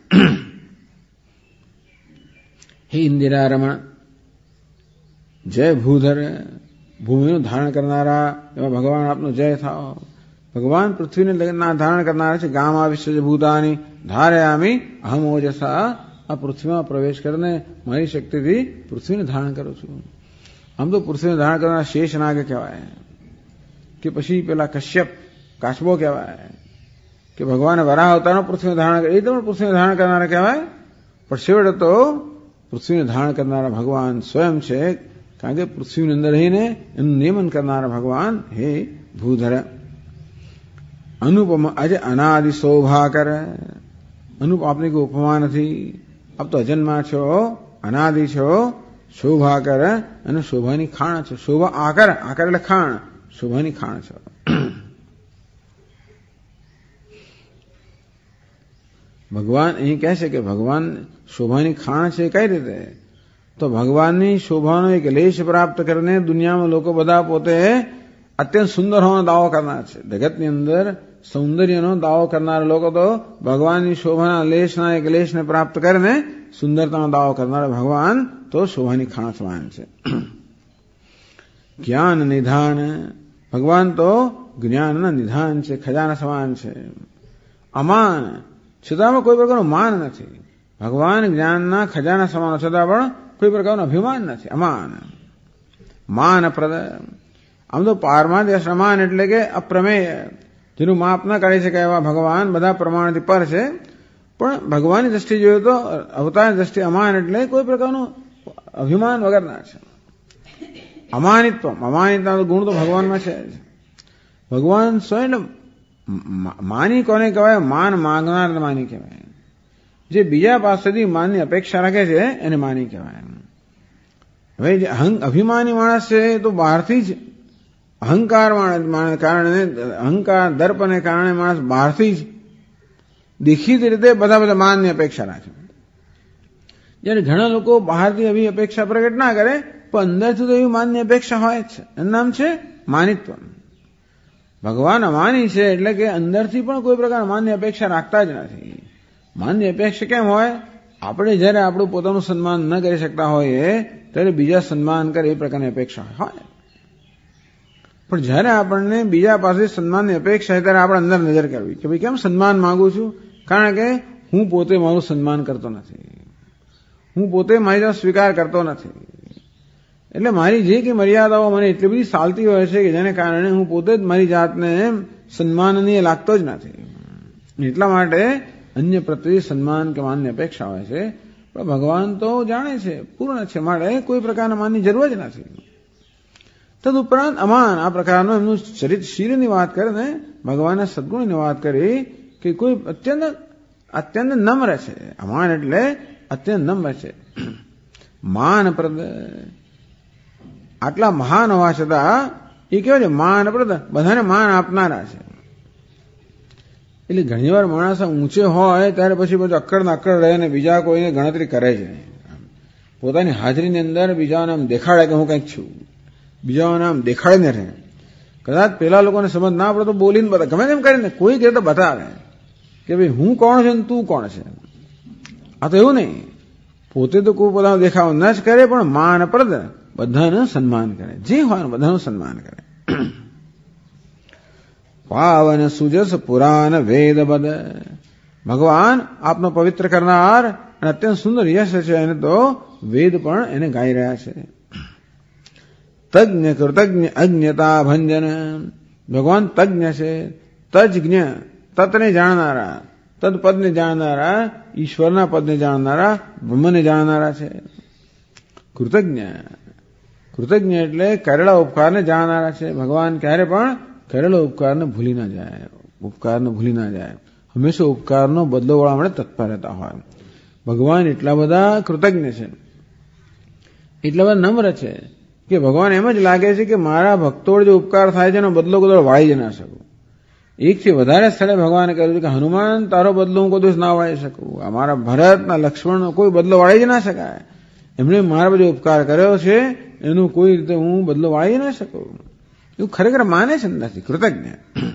હે ઇન્દિરા રમણ, જય ભૂધર, ભૂમિનું ધારણ કરનારા એવા ભગવાન આપનો જય થાઓ. ભગવાન પૃથ્વીને ધારણ કરનારા છે. ગામા વિશ્વ ભૂતાની ધારયામી અહમ ઓજસા. આ પૃથ્વીમાં પ્રવેશ કરીને મારી શક્તિથી પૃથ્વીને ધારણ કરું છું. આમ તો પૃથ્વીને ધારણ કરનારા શેષનાગ કહેવાય, કે પછી પેલા કશ્યપ કાચબો કહેવાય, કે ભગવાન વરાહ અવતારનો પૃથ્વીને ધારણ કરે, એ તો પૃથ્વીને ધારણ કરનારા કહેવાય. પણ છેવટે તો પૃથ્વીને ધારણ કરનારા ભગવાન સ્વયં છે, કારણ કે પૃથ્વીની અંદર રહીને એનું નિયમન કરનારા ભગવાન હે ભૂધર. અનુપમ આજે અનાદિ શોભાકર. આપની કોઈ ઉપમા નથી. આપ તો અજન્મા છો, અનાદિ છો, શોભાકર અને શોભાની ખાણ છો. શોભા આકર, આકર એટલે ખાણ, શોભાની ખાણ છો. ભગવાન અહીં કહે છે કે ભગવાન શોભાની ખાણ છે. કઈ રીતે? તો ભગવાનની શોભાનો એક લેશ પ્રાપ્ત કરીને દુનિયામાં લોકો બધા પોતે અત્યંત સુંદર હોવાનો દાવો કરનાર છે. જગતની અંદર સૌંદર્યનો દાવો કરનારા લોકો તો ભગવાનની શોભાના લેશના એક લેશને પ્રાપ્ત કરીને સુંદરતાનો દાવો કરનારા ભગવાન તો શોભાની ખાણ સમાન છે. જ્ઞાન નિધાન, ભગવાન તો જ્ઞાનના નિધાન છે, ખજાના સમાન છે. અમાન, છતાં કોઈ પ્રકારનું માન નથી. ભગવાન જ્ઞાનના ખજાના સમાન છતાં પણ કોઈ પ્રકારનું અભિમાન નથી. અમાન માનપ્રદ. આમ તો પારમાર્થિક સમાન એટલે કે અપ્રમેય, જેનું માપ ના કાઢી શકાય એવા ભગવાન બધા પ્રમાણથી પર છે. પણ ભગવાનની દ્રષ્ટિ જોઈએ તો અવતારની દ્રષ્ટિ અમાન એટલે કોઈ પ્રકારનું અભિમાન વગરના છે. અમાનિત્વ, અમાનિતના ગુણ તો ભગવાનમાં છે. ભગવાન સ્વયં માની કોને કહેવાય? માન માંગનાર માની કહેવાય. જે બીજા પાસેથી માનની અપેક્ષા રાખે છે એને માની કહેવાય. હવે જે અભિમાની માણસ છે તો બહારથી જ અહંકાર કારણે, અહંકાર દર્પને કારણે માણસ બહારથી જ દેખીતી રીતે બધા માનની અપેક્ષા રાખે. જ્યારે ઘણા લોકો બહારથી આવી અપેક્ષા પ્રગટ ના કરે પણ અંદરથી તો એવી માનની અપેક્ષા હોય જ છે. એનું નામ છે માનિત્વ. ભગવાન અમાની છે એટલે કે અંદરથી પણ કોઈ પ્રકાર માનની અપેક્ષા રાખતા જ નથી. માનની અપેક્ષા કેમ હોય? આપણે જ્યારે આપણું પોતાનું સન્માન ન કરી શકતા હોઈએ ત્યારે બીજા સન્માન કરે એ પ્રકારની અપેક્ષા હોય. પણ જ્યારે આપણને બીજા પાસે સન્માનની અપેક્ષા હોય ત્યારે આપણે અંદર નજર કરવી કે ભાઈ કેમ સન્માન માંગુ છું? કારણ કે હું પોતે મારું સન્માન કરતો નથી, હું પોતે મારી જાત સ્વીકાર કરતો નથી. એટલે મારી જે કે મર્યાદાઓ મને એટલી બધી ચાલતી હોય છે કે જેને કારણે હું પોતે જ મારી જાતને સન્માનનીય લાગતો જ નથી. એટલા માટે અન્ય પ્રત્યે સન્માન કે માનની અપેક્ષા હોય છે. પણ ભગવાન તો જાણે છે, પૂર્ણ છે, માટે કોઈ પ્રકારના માનની જરૂર જ નથી. તદુપરાંત અમાન આ પ્રકારનું એમનું ચરિત્રશીલની વાત કરે ને ભગવાનના સદગુણની વાત કરી કે કોઈ અત્યંત નમ્ર છે. અમાન એટલે અત્યંત નમ્ર છે. માનપ્રદ, આટલા મહાન હોવા છતાં એ કેવા છે? માનપ્રદ, બધાને માન આપનારા છે. એટલે ઘણીવાર માણસ ઊંચે હોય ત્યારે પછી બધું અક્કડ રહે અને બીજા કોઈને ગણતરી કરે છે. પોતાની હાજરીની અંદર બીજાને આમ દેખાડે કે હું કંઈક છું, બીજાઓને આમ દેખાડીને રહે. કદાચ પેલા લોકોને સમજ ના પડે તો બોલીને બધા ગમે તેમ કરીને કોઈ કહે તો બતાવે કે ભાઈ હું કોણ છે ને તું કોણ છે. આ તો એવું નહીં, પોતે તો કોઈ પોતાનો દેખાવ ન જ કરે પણ માનપ્રદ, બધાનું સન્માન કરે, જે હોય બધાનું સન્માન કરે. પાવન સુજસ પુરાણ વેદ બદ, ભગવાન આપનો પવિત્ર કરનાર અને અત્યંત સુંદર યશ છે. એને તો વેદ પણ એને ગાઈ રહ્યા છે. તજ્ઞ કૃતજ્ઞ અજ્ઞતા ભંજન, ભગવાન તજ્ઞ છે. તજ્ઞ, તત્ને જાણનારા, તદ પદને જાણનારા, ઈશ્વરના પદને જાણનારા, બ્રહ્મને જાણનારા છે. કૃતજ્ઞ, કૃતજ્ઞ એટલે કરેલા ઉપકારને જાણનારા છે. ભગવાન ક્યારે પણ કરેલો ઉપકારને ભૂલી ના જાય, ઉપકારને ભૂલી ના જાય. હંમેશા ઉપકારનો બદલો વાળવા માટે તત્પર રહેતા હોય. ભગવાન એટલા બધા કૃતજ્ઞ છે, એટલા બધા નમ્ર છે કે ભગવાન એમ જ લાગે છે કે મારા ભક્તો જે ઉપકાર થાય છે એનો બદલો કોઈ વાળી જ ના શકું. એકથી વધારે સ્થળે ભગવાને કહ્યું કે હનુમાન તારો બદલો હું કોઈ દિવસ ના વાળી શકું. અમારા ભરતના લક્ષ્મણનો કોઈ બદલો વાળી જ ના શકાય. એમણે મારા બધો ઉપકાર કર્યો છે એનું કોઈ રીતે હું બદલો વાળી ના શકું. એવું ખરેખર માને છે નથી. કૃતજ્ઞ.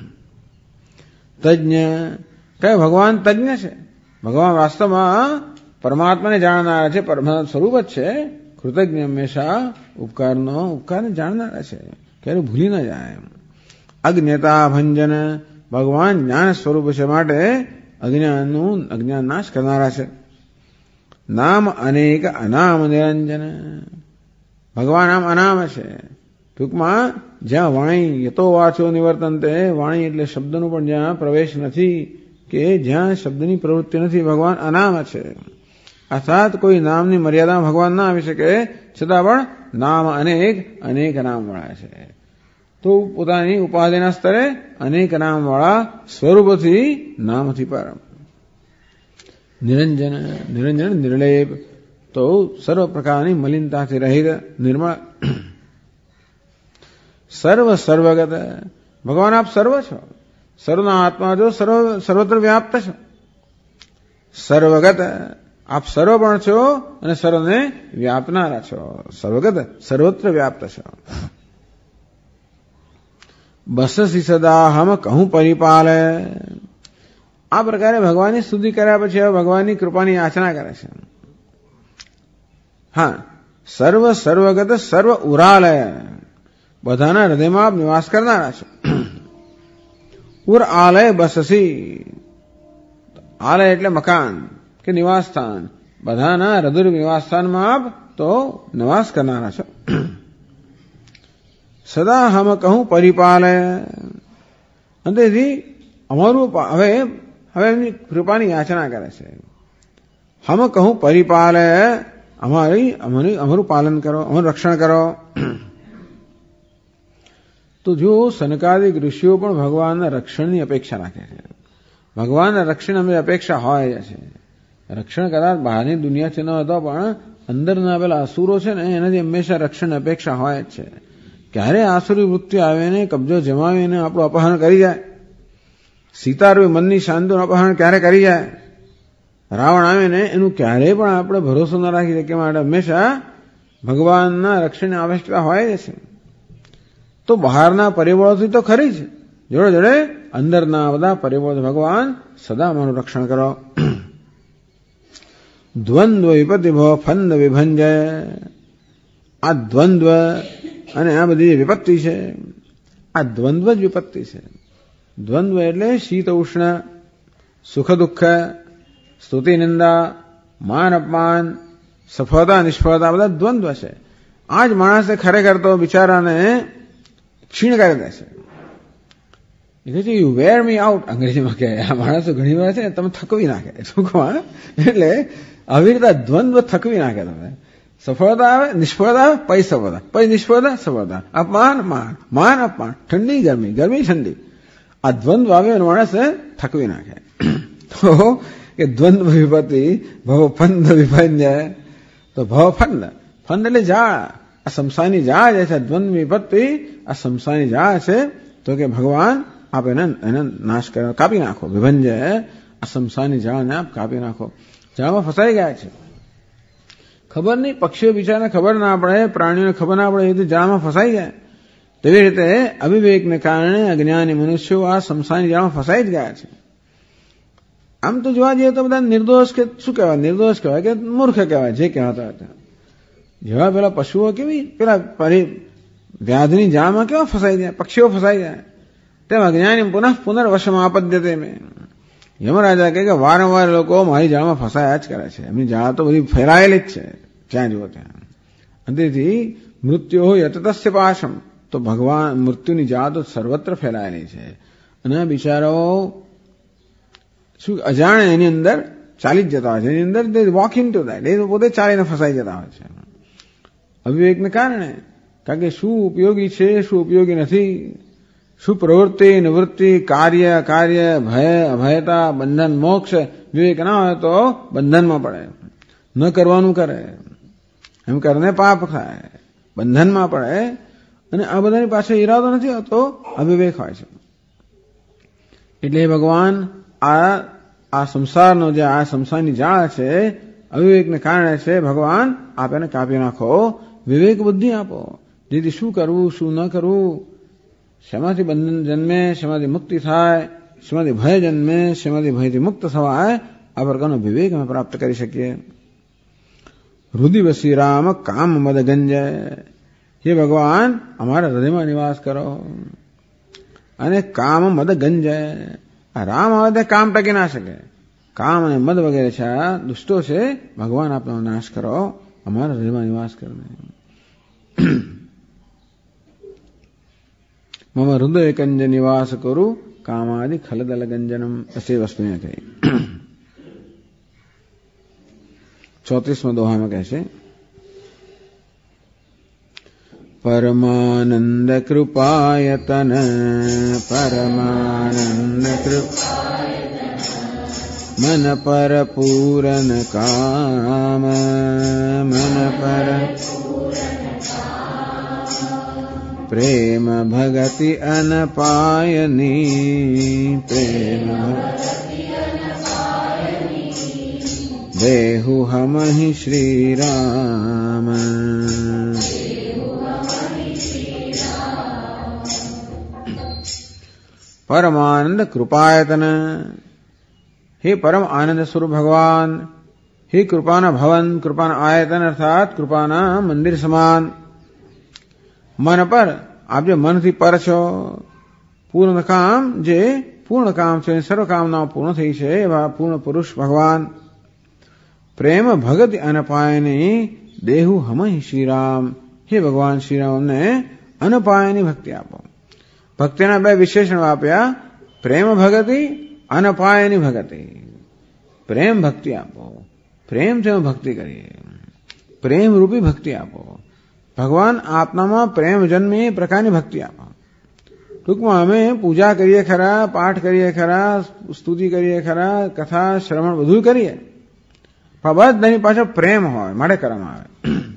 તજ્ઞ, કઈ ભગવાન તજ્ઞ છે. ભગવાન વાસ્તવમાં પરમાત્માને જાણનારા છે, પરમાત્મા સ્વરૂપ જ છે. કૃતજ્ઞ હંમેશા ઉપકારને જાણનારા છે, ક્યારે ભૂલી ના જાય. અજ્ઞતા ભંજન, ભગવાન જ્ઞાન સ્વરૂપ છે માટે અજ્ઞાન નાશ કરનારા છે. નામ અનેક અનામ નિરંજન, ભગવાન આમ અનામ છે. ટૂંકમાં જ્યાં વાણી યતો વાચો નિવર્તનતે, વાણી એટલે શબ્દનું પણ જ્યાં પ્રવેશ નથી કે જ્યાં શબ્દની પ્રવૃત્તિ નથી, ભગવાન અનામ છે. અર્થાત કોઈ નામની મર્યાદા ભગવાન ના આવી શકે, છતાં પણ નામ અનેક નામ વાળા છે. તો પોતાની ઉપાધિના સ્તરે અનેક નામ વાળા સ્વરૂપથી નામથી પર. નિરંજન, નિરંજન નિર્લેપ, તો સર્વ પ્રકારની મલિનતાથી રહિત, નિર્મળ. સર્વગત, ભગવાન આપ સર્વ છો, સર્વના આત્મા છો, સર્વત્ર વ્યાપ્ત છો. સર્વગત, આપ સર્વ પણ છો અને સર્વને વ્યાપનારા છો. સર્વગત, સર્વત્ર વ્યાપ્ત છો. બસસી સદા હમ કહું પરિપાલે, આ પ્રકારે ભગવાનની સ્તુતિ કર્યા પછી હવે ભગવાનની કૃપાની યાચના કરે છે. હા, સર્વગત સર્વ ઉરાલય, બધાના હૃદયમાં આપ નિવાસ કરનારા છે. ઉર આલય બસસી, આલય એટલે મકાન કે નિવાસ સ્થાન, બધાના હૃદય નિવાસસ્થાનમાં આપ તો નિવાસ કરનારા છો. સદા હમ કહું પરિપાલય, અંતેથી અમારું હવે એમની કૃપાની યાચના કરે છે. હમ કહું પરિપાલય, અમારું પાલન કરો, અમારું રક્ષણ કરો. તો જો સનકાદિક ઋષિઓ પણ ભગવાનના રક્ષણની અપેક્ષા રાખે છે. ભગવાનના રક્ષણ અમે અપેક્ષા હોય છે. રક્ષણ કદાચ બહારની દુનિયાથી ન હતો પણ અંદરના પેલા અસુરો છે ને એનાથી હંમેશા રક્ષણ અપેક્ષા હોય જ છે. ક્યારે આસુરી વૃત્તિ આવીને કબજો જમાવીને આપણું અપહરણ કરી જાય, સીતારૂપી મનની શાંતિનું અપહરણ ક્યારે કરી જાય, રાવણ આવીને એનું ક્યારેય પણ આપણે ભરોસો ન રાખી શકીએ. માટે હંમેશા ભગવાનના રક્ષણની આવશ્યકતા હોય જ છે. તો બહારના પરિબળોથી તો ખરી જ, જોડે જોડે અંદરના બધા પરિબળો ભગવાન સદા મારું રક્ષણ કરો. દ્વંદ્વ વિપત્તિ ભવ ફંદ વિભંજય. આ દ્વંદ્વ અને આ બધી વિપત્તિ છે, આ દ્વંદ્વ જ વિપત્તિ છે. દ્વંદ્વ એટલે શીત ઉષ્ણ, સુખ દુઃખ, સ્તુતિ નિંદા, માન અપમાન, સફળતા નિષ્ફળતા, બધા દ્વંદ્વ છે. આ જ માણસે ખરેખર તો બિચારાને ક્ષીણ કરી દે છે. એ કહે છે યુ વેર મી આઉટ, અંગ્રેજીમાં કહે. આ માણસો ઘણી વાર છે ને તમે થકવી નાખે ટૂંકમાં. એટલે આવી રીતે દ્વંદ્વ થકવી નાખે. તમે સફળતા આવે, નિષ્ફળતા આવે, પછી સફળતા, પછી નિષ્ફળતા, સફળતા, અપમાન માન, માન અપમાન, ઠંડી ગરમી, ગરમી ઠંડી, આ દ્વંદ્વ આવે અને માણસને થકવી નાખે. તો એ દ્વંદ્વ વિપત્તિ ભવ ફંદ વિભંજય. તો ભવ ફંદ, ફંદ એટલે ઝાડ, આ સંસારની ઝાડ છે. દ્વંદ્વ વિપત્તિ આ સંસારની ઝાડ છે. તો કે ભગવાન આપ એને નાશ કરો, કાપી નાખો. વિભંજય, આ સંસારની ઝાડને આપ કાપી નાખો. ઝાડમાં ફસાઈ ગયા છે, ખબર નહીં, પક્ષીઓ બિચારાને ખબર ના પડે, પ્રાણીઓને ખબર ના પડે, એ રીતે ઝાડમાં ફસાઈ જાય. તેવી રીતે અવિવેકને કારણે અજ્ઞાની મનુષ્યો આ સંસારની ઝાડમાં ફસાઈ જ ગયા છે. આમ તો જોવા જઈએ તો બધા નિર્દોષ કે શું કહેવાય, નિર્દોષ કહેવાય કે મૂર્ખ કહેવાય, જે કહેવાતા હતા. જેવા પેલા પશુઓ કેવી પેલા વ્યાધની જાળમાં કેવા ફસાઈ જાય, પક્ષીઓ ફસાઈ જાય, તેમ અજ્ઞાની પુનર્વશમાં આપદ્યતે મેં. યમરાજા કહે કે વારંવાર લોકો મારી જાળમાં ફસાયા જ કરે છે. એમની જાળ તો બધી ફેલાયેલી જ છે જ્યાં જુઓ ત્યાં. અંતેથી મૃત્યુ યતતસ્ય પાશમ. તો ભગવાન મૃત્યુની જાળ તો સર્વત્ર ફેલાયેલી છે. અને બિચારાઓ શું અજાણે એની અંદર ચાલી જ જતા હોય છે. એની અંદર વોક ઇન ટુ દેટ, એ પોતે ચાલીને ફસાઈ જતા હોય છે અવિવેકને કારણે. કારણ કે શું ઉપયોગી છે, શું ઉપયોગી નથી, શું પ્રવૃત્તિ, નિવૃત્તિ, કાર્ય અકાર્ય, ભય અભયતા, બંધન મોક્ષ, વિવેક ના હોય તો બંધનમાં પડે, ન કરવાનું કરે, એમ કરને પાપ થાય, બંધનમાં પડે. અને આ બધાની પાછળ ઈરાદો નથી હોતો, અવિવેક હોય છે. એટલે ભગવાન આ સંસારનો જે આ સંસારની જાળ છે અવિવેકને કારણે છે. ભગવાન આપ એને કાપી નાખો, વિવેક બુદ્ધિ આપો, જેથી શું કરવું શું ન કરવું, શેમાંથી બંધન જન્મે, શેમાંથી મુક્તિ થાય, શેમાંથી ભય જન્મે, શેમાંથી ભયથી મુક્ત થવાય, આ પ્રકારનો વિવેક અમે પ્રાપ્ત કરી શકીએ. હૃદય વસી રામ કામ મદ ગંજય. હે ભગવાન અમારા હૃદયમાં નિવાસ કરો અને કામ મદ ગંજય. આ રામ આવે તો કામ ટકી ના શકે. કામ અને મદ વગેરે છે આ દુષ્ટો છે, ભગવાન આપનો નાશ કરો, અમારા હૃદયમાં નિવાસ કરો. મમ હૃદય કંજ નિવાસ કરું કામાદિ ખલદલ ગંજનમ. એ વસ્તુને કહી 34માં દોહામાં કહે છે પરમાનંદ કૃપાયતન. પરમાનંદ મન પર પૂરન કામ. મન પર પ્રેમ ભગતિ અનપાયની. પ્રેમ દેહુ હમહિ શ્રી રામ. પરમાનંદ કૃપાયતન. હે પરમ આનંદ સ્વરૂપ ભગવાન, હે કૃપાના ભવન, કૃપાના આયતન અર્થાત કૃપાના મંદિર સમાન. મન પર આપ જે મનથી પર છો, પૂર્ણ કામ, જે પૂર્ણ કામ છે, સર્વ કામનાઓ પૂર્ણ થઈ છે એવા પૂર્ણ પુરુષ ભગવાન. પ્રેમ ભગતિ અનપાયની દેહુ હમહિ શ્રીરામ. હે ભગવાન શ્રીરામ અમને અનપાયની ભક્તિ આપો. ભક્તિના બે વિશેષણ આપ્યા, પ્રેમ ભગતિ, અનપાયની ભગતિ. પ્રેમ ભક્તિ આપો, પ્રેમ છે ભક્તિ કરીએ, પ્રેમ રૂપી ભક્તિ આપો. ભગવાન આપનામાં પ્રેમ જન્મે એ પ્રકારની ભક્તિ આપો. ટૂંકમાં અમે પૂજા કરીએ ખરા, પાઠ કરીએ ખરા, સ્તુતિ કરીએ ખરા, કથા શ્રવણ બધું કરીએ, પણ બધાની પાછળ પ્રેમ હોય માટે કરવામાં આવે.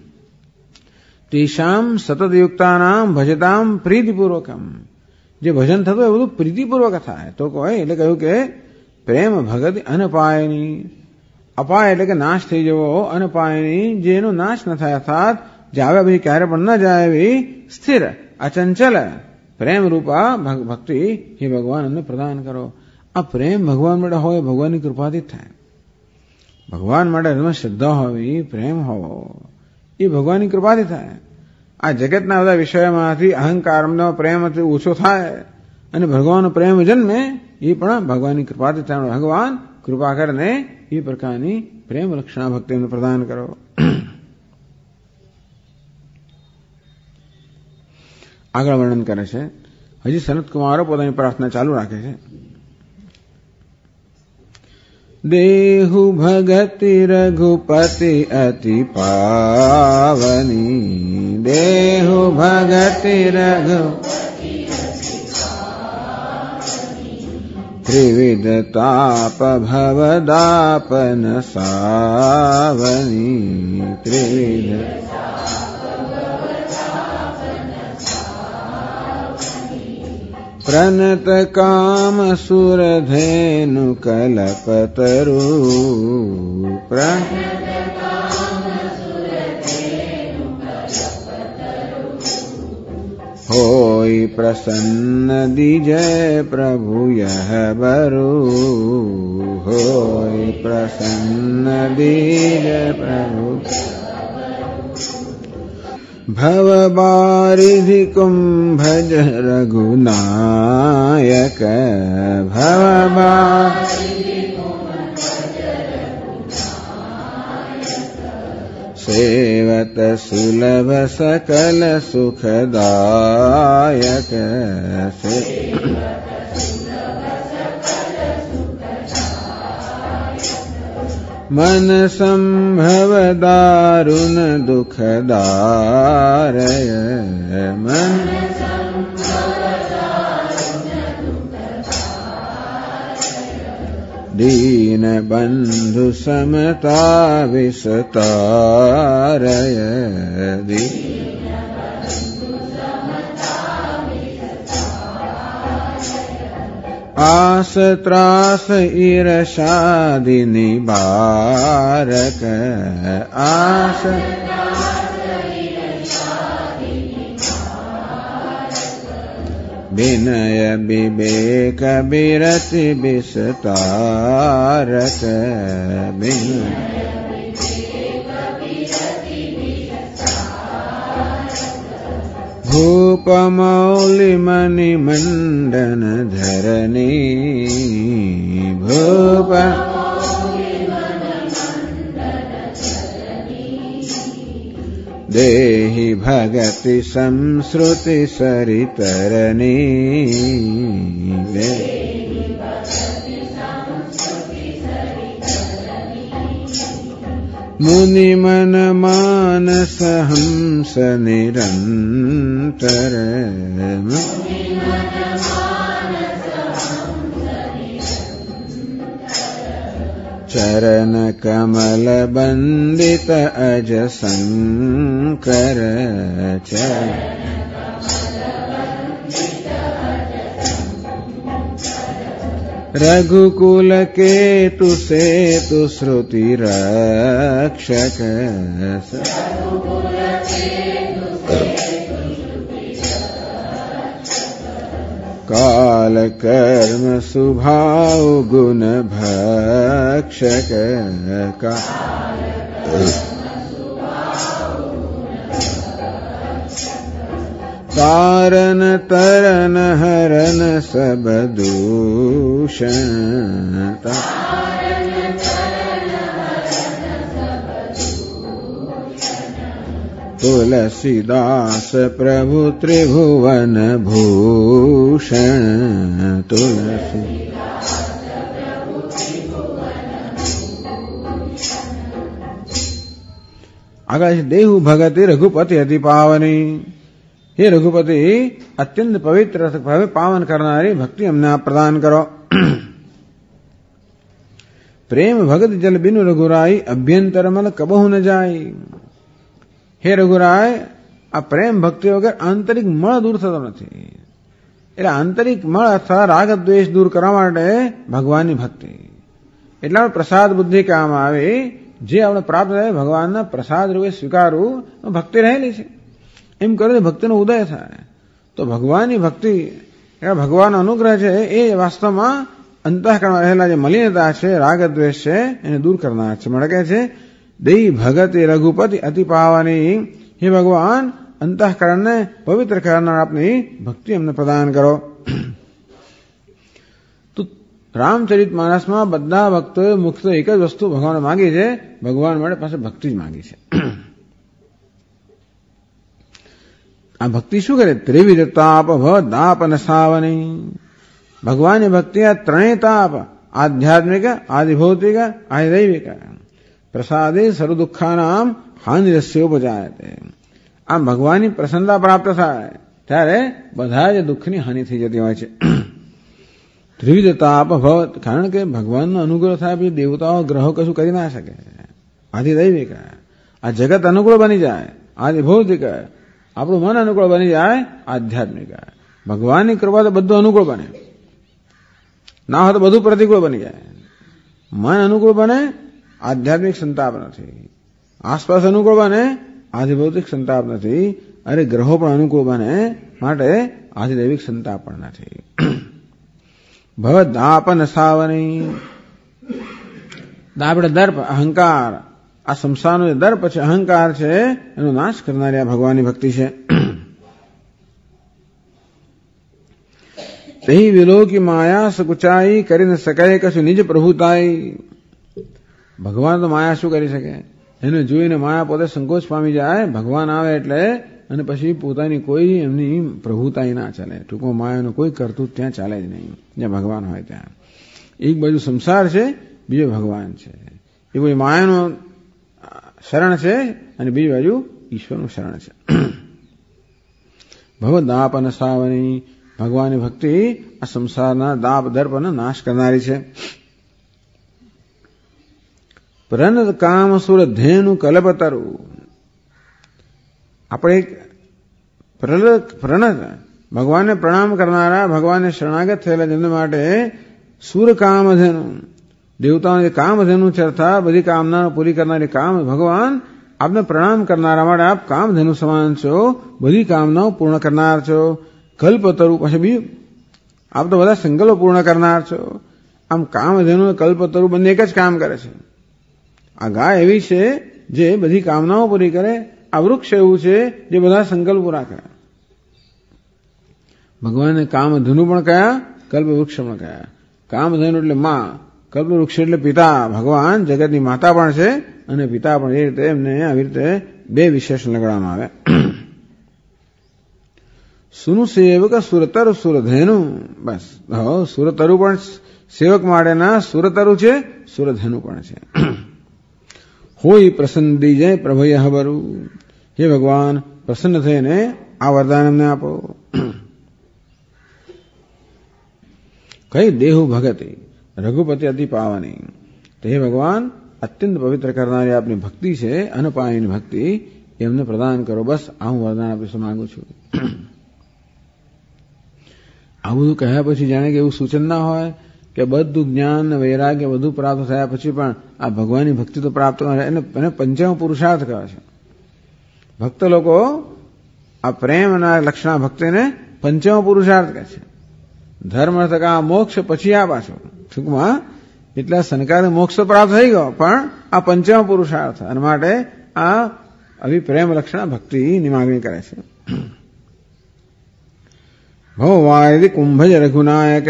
તેષામ સતતયુક્તાનામ ભજતામ પ્રીતિપૂર્વકમ. જે ભજન થતું હોય એ બધું પ્રીતિપૂર્વક થાય તો કહે. એટલે કહ્યું કે પ્રેમ ભગત અનપાયની. અપાય એટલે કે નાશ થઈ જવો, અનપાયની જેનો નાશ ન થાય, અર્થાત જે આવ્યા પછી ક્યારે પણ ન જાય એવી સ્થિર અચંચલ પ્રેમ રૂપા ભક્તિ એ ભગવાન અમને પ્રદાન કરો. આ પ્રેમ ભગવાન માટે હોય, ભગવાનની કૃપાથી થાય. ભગવાન માટે હૃદયમાં શ્રદ્ધા હોવી, પ્રેમ હોવો એ ભગવાનની કૃપાથી થાય. આ જગતના બધા વિષયોમાંથી અહંકારનો પ્રેમ ઓછો થાય અને ભગવાનનો પ્રેમ જન્મે એ પણ ભગવાનની કૃપાથી થાય. ભગવાન કૃપા કરીને એ પ્રકારની પ્રેમ લક્ષણા ભક્તિ પ્રદાન કરો. આગળ વર્ણન કરે છે. હજી સનત કુમારો પોતાની પ્રાર્થના ચાલુ રાખે છે. દેહુ ભગતિ રઘુપતિ અતિ પાવની, દેહુ ભગતિ રઘુપતિ ત્રિવિધ તાપ ભવદાપન સાવની, ત્રિવિધ પ્રનત કામ સુરધેનુ કલ્પતરુ, હોય પ્રસન્ન દીજય પ્રભુ યહ બરુ, હોય પ્રસન્ન દીજય પ્રભુ ભવ બારિધિ કુંભજ રઘુનાયક, ભવ સેવત સુલભ સકલ સુખદાયક, મન સંભવ દારુણ દુઃખદારય, મન દીન બંધુ સમતા વિસ્તારય, આસ ત્રાસ ઈર્ષાદિ નિબારક, આસ વિનય વિવેક બિરતિ વિસ્તારક, વિનય ભૂપ મૌલિ મણિ મંડન ધરની, ભૂપ દેહી ભગતિ સંસ્કૃતિ સરિતરની, મુનિ મન માનસ હંસ નિરંતર, ચરણ કમલ બંદિત અજ શંકર, રઘુકુલ કેતુ સેતુ શ્રુતિ રક્ષક, કાલ કર્મ સુભાવ ગુણ ભક્ષક, તારન તરન હરન સબ દૂષણ, તુલસીદાસ પ્રભુ ત્રિભુવન ભૂષણ, તુલસી આગળ છે. દેહુ ભગતિ રઘુપતિ અતિ પાવની, હે રઘુપતિ અત્યંત પવિત્ર પાવન કરનારી ભક્તિ અમને આપ પ્રદાન કરો. પ્રેમ ભગત જલ બિનુ રઘુરાય અભ્યંતર મલ કબહુ ન જાય. હે રઘુરાય આ પ્રેમ ભક્તિ વગર આંતરિક મળ દૂર થતો નથી. એટલે આંતરિક મળ અથવા રાગ દ્વેષ દૂર કરવા માટે ભગવાનની ભક્તિ. એટલા પ્રસાદ બુદ્ધિ કામ આવે, જે આપણે પ્રાપ્ત થાય ભગવાનના પ્રસાદ રૂપે સ્વીકારવું ભક્તિ રહેલી છે. એમ કરે તો ભક્તિનો ઉદય થાય. તો ભગવાનની ભક્તિ, ભગવાનનો અનુગ્રહ છે એ વાસ્તવમાં અંતઃકરણમાં રહેલા જે મલિનતા છે, રાગ દ્વેષ છે, એને દૂર કરનાર છે. મળે કે છે દઈ ભગતિ રઘુપતિ અતિ પાવાની. હે ભગવાન, અંતઃકરણને પવિત્ર કરનાર આપની ભક્તિ અમને પ્રદાન કરો. તો રામચરિત માનસમાં બધા ભક્તોએ મુખ્ય એક જ વસ્તુ ભગવાન માંગી છે, ભગવાન માટે પાસે ભક્તિ જ માંગી છે. આ ભક્તિ શું કરે? ત્રિવિધ તાપ ભવ દાપ અને સાવની. ભગવાનની ભક્તિ આ ત્રણેય તાપ, આધ્યાત્મિક, આદિભૌતિક, આદિદૈવિક, પ્રસાદે સર્વ દુઃખાનામ હાનિરસ્યોપજાયતે. આમ ભગવાનની પ્રસન્નતા પ્રાપ્ત થાય ત્યારે બધા જ દુઃખની હાનિ થઈ જતી હોય છે. ત્રિવિધ તાપ ભવ, કારણ કે ભગવાનનો અનુગ્રહ થાય પછી દેવતાઓ ગ્રહો કશું કરી ના શકે. આદિદૈવિક, આ જગત અનુકૂળ બની જાય. આદિભૌતિક, આપણું મન અનુકૂળ બની જાય. આધ્યાત્મિક, ભગવાનની કૃપા તો બધું અનુકૂળ બને, ના હોય તો બધું પ્રતિકૂળ બની જાય. મન અનુકૂળ બને, આધ્યાત્મિક સંતાપ નથી. આસપાસ અનુકૂળ બને, આદિભૌતિક સંતાપ નથી. અરે ગ્રહો પણ અનુકૂળ બને, માટે આદિદૈવિક સંતાપ પણ નથી. ભવ દાપ અને સાવની. દાપ એટલે દર્પ, અહંકાર. આ સંસારનો જે દર્પ છે, અહંકાર છે, એનો નાશ કરનારી આ ભગવાનની ભક્તિ છે. તેહી વિલોકી માયા સકુચાઈ કરી ન શકાય કશું નિજ પ્રભુતાઈ. ભગવાન તો માયા શું કરી શકે? એને જોઈને માયા પોતે સંકોચ પામી જાય. ભગવાન આવે એટલે અને પછી પોતાની કોઈ એમની પ્રભુતાઈ ના ચાલે. ટૂંકમાં માયાનું કોઈ કરતું ત્યાં ચાલે જ નહીં. જ્યાં ભગવાન હોય ત્યાં એક બાજુ સંસાર છે, બીજો ભગવાન છે. એ કોઈ માયાનું શરણ છે અને બીજી બાજુ ઈશ્વરનું શરણ છે. ભવ દાપ અને સાવની. ભગવાનની ભક્તિ આ સંસારના દાપ દર્પનો નાશ કરનારી છે. પ્રનદ કામ સુર ધેનુ કલ્પતરુ. આપણે પ્રનદ ભગવાનને પ્રણામ કરનારા, ભગવાનને શરણાગત થયેલા જન માટે સુર કામધેનુ, દેવતાઓની કામધેનુ છે, અર્થાત બધી કામના પૂરી કરનારી કામ ભગવાન આપને પ્રણામ કરનારા માટે આપ કામધેનુ સમાન છો, બધી કામનાઓ પૂર્ણ કરનાર છો. કલ્પતરુ, પછી બીજું આપ તો બધા સંકલ્પો પૂર્ણ કરનાર છો. આમ કામધેનુ કલ્પતરુ બંને એક જ કામ કરે છે. આ ગાય એવી છે જે બધી કામનાઓ પૂરી કરે. આ વૃક્ષ એવું છે જે બધા સંકલ્પ પૂરા કરે. ભગવાનને કામધેનુ પણ કયા, કલ્પવૃક્ષ પણ કયા. કામધેનુ એટલે માં, કલ્પવૃક્ષ એટલે પિતા. ભગવાન જગતની માતા પણ છે અને પિતા પણ. એ રીતે એમને આવી રીતે બે વિશેષણ લગાડવામાં આવે. સુનું સેવક સુરતરુ સુરધેનુ. બસ, સુરતરુ પણ સેવક માટેના સુરતરુ છે, સુરધેનુ પણ છે. હોય પ્રસન્ન દીજે પ્રભય હબરુ. હે ભગવાન, પ્રસન્ન થઈને આ વરદાન અમને આપો. કઈ દેહુ ભગતિ રઘુપતિ અતિ પાવાની. તે હે ભગવાન, અત્યંત પવિત્ર કરનારી આપની ભક્તિ છે, અનપાયની ભક્તિ, એમને પ્રદાન કરો. બસ આ હું વરદાન આપીશ માંગુ છું. આ બધું કહ્યા પછી જાણે કે એવું સૂચન ના હોય કે બધું જ્ઞાન વૈરાગ્ય બધું પ્રાપ્ત થયા પછી પણ આ ભગવાનની ભક્તિ તો પ્રાપ્ત એને પંચમ પુરુષાર્થ કહે છે. ભક્ત લોકો આ પ્રેમના લક્ષણા ભક્તિને પંચમ પુરુષાર્થ કહે છે. ધર્મ અર્થ આ મોક્ષ પછી આ પાછો. ટૂંકમાં એટલા સંસ્કાર મોક્ષ પ્રાપ્ત થઈ ગયો, પણ આ પંચમ પુરુષાર્થ અને માટે આ આવી પ્રેમ લક્ષણા ભક્તિની માગણી કરે છે. ભવવાયદિ કુંભજ રઘુનાયક.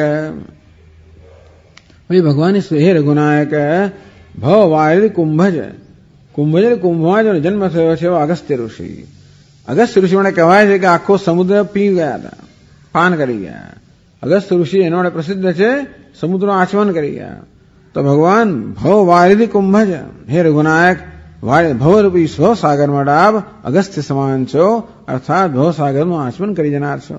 ભગવાનની હે રઘુનાયક, ભવવાયદિ કુંભજ. કુંભજ કુંભમાં જેનો જન્મ થયો છે અગસ્ત્ય ઋષિ. અગસ્ત્ય ઋષિ માટે કહેવાય છે કે આખો સમુદ્ર પી ગયા હતા, પાન કરી ગયા. અગસ્ત્ય ઋષિ એના માટે પ્રસિદ્ધ છે, સમુદ્રનું આચમન કરી ગયા. તો ભગવાન ભવવાયદિ કુંભજ, હે રઘુનાયક, ભવરૂપી સ્વસાગર માટે આપ અગસ્ત્ય સમાન છો, અર્થાત ભવસાગરનું આચમન કરી જનાર છો.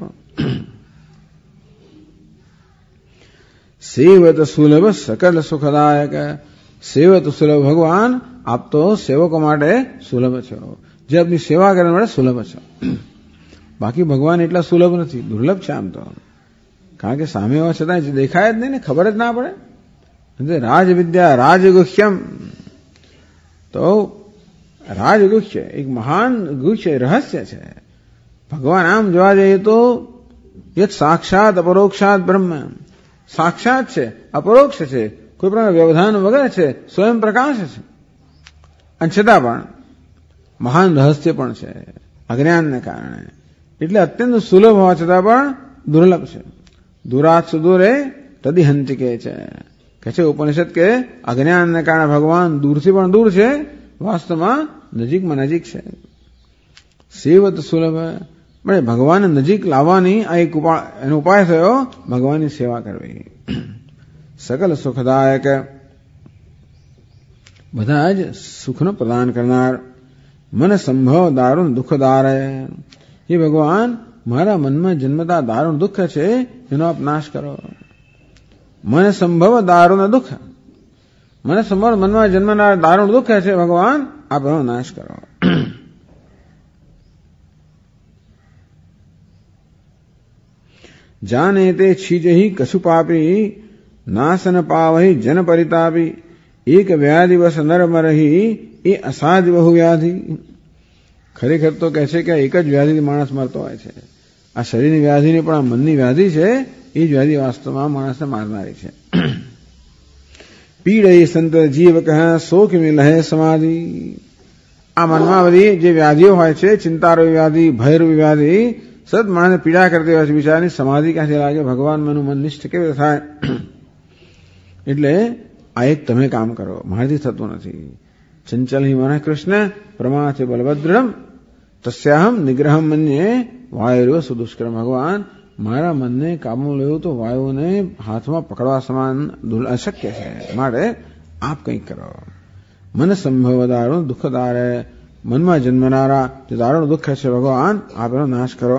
સેવત સુલભ સકલ સુખદાયક. સેવત સુલભ ભગવાન, આપ તો સેવકો માટે સુલભ છો, જે આપની સેવા કરવા માટે સુલભ છો. બાકી ભગવાન એટલા સુલભ નથી, દુર્લભ છે આમ તો. કારણ કે સામે હોવા છતાં દેખાય જ નહીં ને, ખબર જ ના પડે. રાજવિદ્યા રાજગુહ્યમ, તો રાજગુહ છે, એક મહાન ગુહ છે, રહસ્ય છે. ભગવાન આમ જોવા જઈએ તો યત સાક્ષાત અપરોક્ષાત બ્રહ્મ, સાક્ષાત છે, અપરોક્ષ છે, કોઈ પ્રકાર વ્યવધાન વગર છે, સ્વયં પ્રકાશ છે. અને છતાં પણ મહાન રહસ્ય પણ છે અજ્ઞાનને કારણે. એટલે અત્યંત સુલભ હોવા છતાં પણ દુર્લભ છે. દુરાત સુદૂરે તદિહંતિ કહે છે ઉપનિષદ કે અજ્ઞાનને કારણે ભગવાન દૂરથી પણ દૂર છે, વાસ્તવમાં નજીકમાં નજીક છે. સેવત સુલભ, મળે ભગવાનને નજીક લાવવાની આ એક એનો ઉપાય થયો ભગવાનની સેવા કરવી. સકલ સુખદાયક, બધા જ સુખનો પ્રદાન કરનાર. મન સંભવ દારૂણ દુઃખદાર, એ ભગવાન મારા મનમાં જન્મતા દારૂણ દુઃખ છે એનો આપ નાશ કરો. મન સંભવ દારૂણ દુઃખ, મને સંભવ મનમાં જન્મનાર દારૂણ દુઃખ છે ભગવાન આપ એનો નાશ કરો. જાને તે છીજહી કશુ પાપી, નાસન પાવહી જન પરિતાપી. એક વ્યાધિ વસ નર મરહી, એ અસાધ બહુ વ્યાધિ. ખરેખર તો કહે છે કે એક જ વ્યાધિથી માણસ મરતો હોય છે. આ શરીરની વ્યાધિ નહીં પણ આ મનની વ્યાધિ છે, એ જ વ્યાધિ વાસ્તવમાં માણસને મારનારી છે. પીડ એ સંત જીવ કહે શોક મિલહે સમાધિ. આ મનમાં બધી જે વ્યાધિઓ હોય છે, ચિંતારૂપી વ્યાધિ, ભયરૂપી વ્યાધિ, સતત માણસને પીડા કરતી હોય છે. બિચારાની સમાધિ ક્યાંથી લાગે? ભગવાન મનું મન નિષ્ઠ કેવી રીતે થાય? એટલે આ એક તમે કામ કરો, મારાથી થતું નથી. ચંચલ હિ મન કૃષ્ણ પ્રમાથે બલભદ્રમ તસ્યાહમ નિગ્રહમ મન્યે વાયુર્વ સુદુષ્કરમ. ભગવાન મારા મનને કાબૂમાં લેવું તો વાયુને હાથમાં પકડવા સમાન અશક્ય છે, માટે આપ કંઈક કરો. મન સંભવ દારૂણ દુઃખદાર, મનમાં જન્મનારા જે દારૂણ દુઃખ છે ભગવાન આપ એનો નાશ કરો.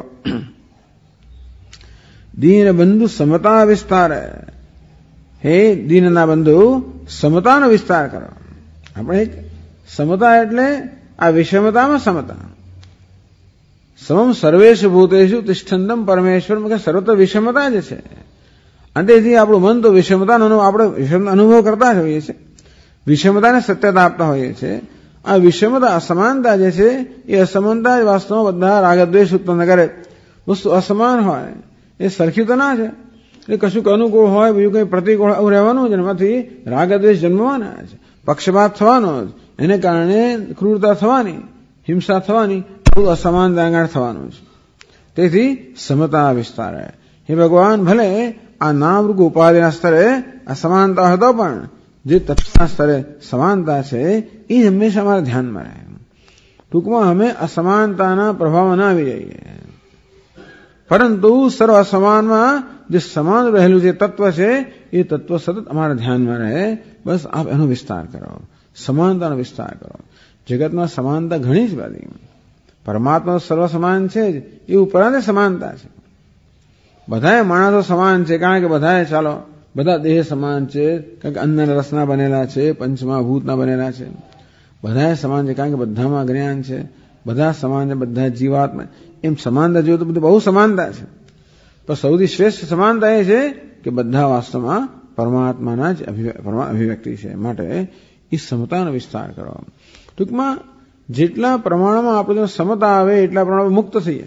દીન બંધુ સમતા વિસ્તાર, હે દીનના બંધુ સમતાનો વિસ્તાર કરો. આપણે એક સમતા એટલે આ વિષમતામાં સમતા. સમમ સર્વેષુ ભૂતેષુ તિષ્ઠંતમ પરમેશ્વર, સર્વત્ર વિષમતા જ છે. અને તેથી આપણું મન તો વિષમતાનો આપણે વિષમતા અનુભવ કરતા જ હોઈએ છીએ, વિષમતાને સત્યતા આપતા હોઈએ છીએ. આ વિષમતા અસમાનતા જે છે એ અસમાનતા જ વાસ્તવમાં બધા રાગદ્વેષ ઉત્પન્ન કરે. વસ્તુ અસમાન હોય એ સરખી તો ના છે, એટલે કશુંક અનુકૂળ હોય, બીજું કંઈ પ્રતિકૂળ આવું રહેવાનું જ, એમાંથી રાગદ્વેષ જન્મવાના છે, પક્ષપાત થવાનો જ, એને કારણે ક્રૂરતા થવાની, હિંસા થવાની, બધું અસમાનતા આગળ થવાનું છે. તેથી સમતા વિસ્તાર. હે ભગવાન, ભલે આ નામરૂપ ઉપાધિના સ્તરે અસમાનતા હતો પણ જે તત્વના સ્તરે સમાનતા છે એ હંમેશા અમારા ધ્યાનમાં રહે. ટૂંકમાં અમે અસમાનતાના પ્રભાવમાં ના આવી જઈએ, પરંતુ સર્વ અસમાનમાં જે સમાન રહેલું જે તત્વ છે એ તત્વ સતત અમારા ધ્યાનમાં રહે. બસ આપ એનો વિસ્તાર કરો, સમાનતાનો વિસ્તાર કરો. જગતમાં સમાનતા ઘણી જ બધી, પરમાત્મા સર્વ સમાન છે જ, એ ઉપરાંત સમાનતા છે. બધાએ માણસો સમાન છે, કારણ કે બધાએ ચાલો બધા દેહ સમાન છે, કારણ કે અન્ન રસના બનેલા છે, પંચમહાભૂતના બનેલા છે. બધાએ સમાન છે કારણ કે બધામાં જ્ઞાન છે, બધા સમાન છે, બધા જીવાત્મા. એમ સમાનતા જોઈએ તો બધી બહુ સમાનતા છે, પણ સૌથી શ્રેષ્ઠ સમાનતા એ છે કે બધા વાસ્તવમાં પરમાત્માના જ અભિવ્યક્તિ છે. માટે એ સમતાનો વિસ્તાર કરો. ટૂંકમાં જેટલા પ્રમાણમાં આપણે સમતા આવે એટલા પ્રમાણમાં મુક્ત થઈએ.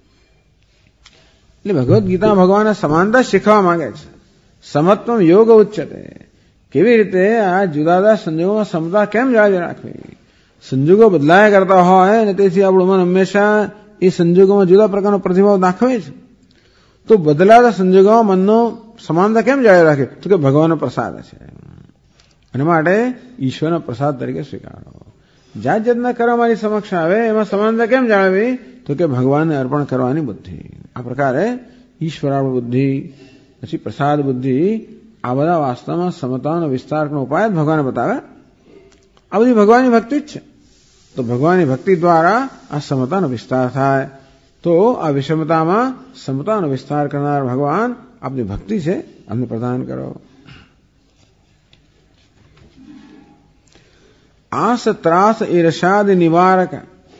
એટલે ભગવદ્ ગીતા ભગવાન સમાનતા શીખવા માંગે છે. સમત્વમ યોગ ઉચ્ચતે. કેવી રીતે આ જુદા જુદા સંજોગોમાં સમતા કેમ જાળવી રાખવી? સંજોગો બદલાયા કરતા હોય અને તેથી આપણું મન હંમેશા એ સંજોગોમાં જુદા પ્રકારનો પ્રતિભાવ દાખવે છે. તો બદલાતા સંજોગોમાં મનનો સમાનતા કેમ જાળવી રાખે? તો કે ભગવાનનો પ્રસાદ છે, અને માટે ઈશ્વરના પ્રસાદ તરીકે સ્વીકારો. જાત જાતના કર્મ મારી સમક્ષ આવે એમાં સમાનતા કેમ જાળવી? તો કે ભગવાનને અર્પણ કરવાની બુદ્ધિ. આ પ્રકારે ઈશ્વરાર્પણ બુદ્ધિ, પછી પ્રસાદ બુદ્ધિ, આ બધા વાસ્તવમાં સમતાનો વિસ્તારનો ઉપાય જ ભગવાને બતાવે. આ બધી ભગવાનની ભક્તિ જ છે. તો ભગવાનની ભક્તિ દ્વારા આ સમતાનો વિસ્તાર થાય. તો આ વિષમતામાં સમતાનો વિસ્તાર કરનાર ભગવાન આપની ભક્તિ છે, અમને પ્રદાન કરો. આસ ત્રાસ ઈર્ષાદ નિવારક.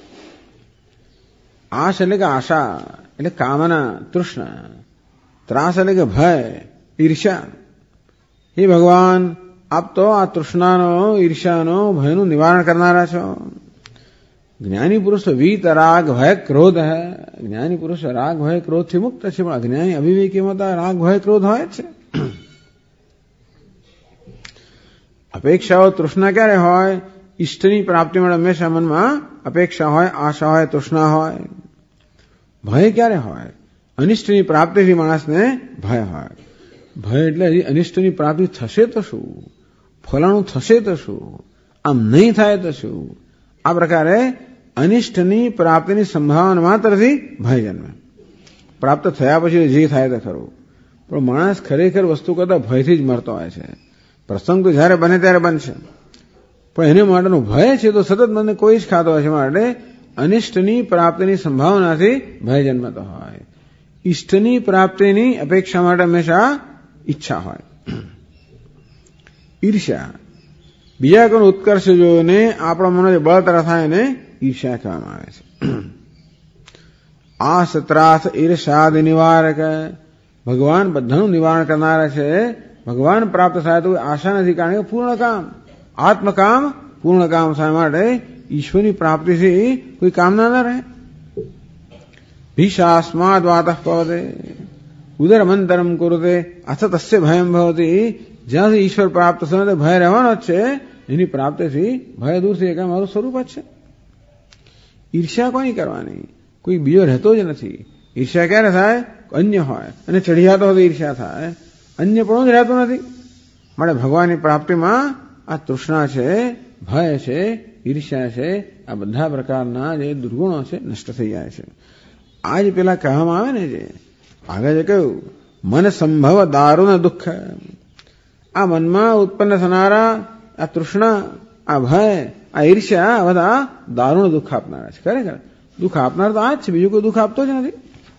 આશ એટલે કે આશા, એટલે કામના, તૃષ્ણા. ત્રાસ એટલે કે ભય, ઈર્ષા. હે ભગવાન, આપ તો આ તૃષ્ણાનો, ઈર્ષ્યાનો, ભયનું નિવારણ કરનારા છો. જ્ઞાની પુરુષ વીત, રાગ, ભય, ક્રોધ હૈ. જ્ઞાની પુરુષ રાગ, ભય, ક્રોધથી મુક્ત છે, પણ અજ્ઞાની અવિવેકીમાં તો રાગ, ભય, ક્રોધ હોય જ છે. અપેક્ષાઓ, તૃષ્ણા ક્યારે હોય? ઈષ્ટની પ્રાપ્તિ માટે હંમેશા મનમાં અપેક્ષા હોય, આશા હોય, તૃષ્ણા હોય. ભય ક્યારે હોય? અનિષ્ટની પ્રાપ્તિથી માણસને ભય હોય. ભય એટલે અનિષ્ટની પ્રાપ્તિ થશે તો શું, ફલાણું થશે તો શું, આમ નહીં થાય તો શું, આ પ્રકારે અનિષ્ટની પ્રાપ્તિની સંભાવના માત્રથી ભય જન્મે. પ્રાપ્ત થયા પછી જે થાય તે ખરું, પણ માણસ ખરેખર વસ્તુ કરતા ભયથી જ મરતો હોય છે. પ્રસંગ તો જ્યારે બને ત્યારે બનશે, પણ એને માટેનું ભય છે તો સતત મને કોઈ જ ખાતો હોય છે. માટે અનિષ્ટની પ્રાપ્તિની સંભાવનાથી ભય જન્મતો હોય. ઈષ્ટની પ્રાપ્તિની અપેક્ષા માટે હંમેશા ઈચ્છા હોય. ઈર્ષ્યા, બીજા કોઈનો ઉત્કર્ષ જોઈને આપણા મનો જે બળતરા થાય એને ઈર્ષ્યા કહેવામાં આવે છે. આસ, ત્રાસ, ઈર્ષાદ નિવારક. ભગવાન બધાનું નિવારણ કરનારા છે. ભગવાન પ્રાપ્ત થાય તો આશા નથી, કારણ કે પૂર્ણ કામ, આત્મકામ પૂર્ણ કામ થાય. માટે ઈશ્વરની પ્રાપ્તિથી કોઈ કામના ન રહે. ભીષાસ્માદ વાતઃ પવતે ઉદરમંતરમ કુરુતે અથ તસ્ય ભયમ ભવતી. જ્યાંથી ઈશ્વર પ્રાપ્ત થશે ભય રહેવાનો જ છે. એની પ્રાપ્તિથી ભય દૂર થઈ જાય, મારું સ્વરૂપ જ છે. ઈર્ષ્યા કોની કરવાની? કોઈ બીજો રહેતો જ નથી. ઈર્ષ્યા ક્યારે થાય? અન્ય હોય અને ચઢિયાતો હોય તો ઈર્ષ્યા થાય, અન્ય પણ જ રહેતો નથી. માટે ભગવાનની પ્રાપ્તિમાં આ તૃષ્ણા છે, ભય છે, ઈર્ષ્યા છે, આ બધા પ્રકારના જે દુર્ગુણો છે નષ્ટ થઈ જાય છે. આ જ પેલા કહેવામાં આવે ને, જે આગળ જે કહ્યું મન સંભવ દારૂણ દુઃખ. આ મનમાં ઉત્પન્ન થનારા આ તૃષ્ણા, આ ભય, આ ઈર્ષ્યા, આ બધા દારૂણ દુઃખ આપનારા છે. ખરેખર દુઃખ આપનાર તો આ જ છે, બીજું કોઈ દુઃખ આપતો જ નથી.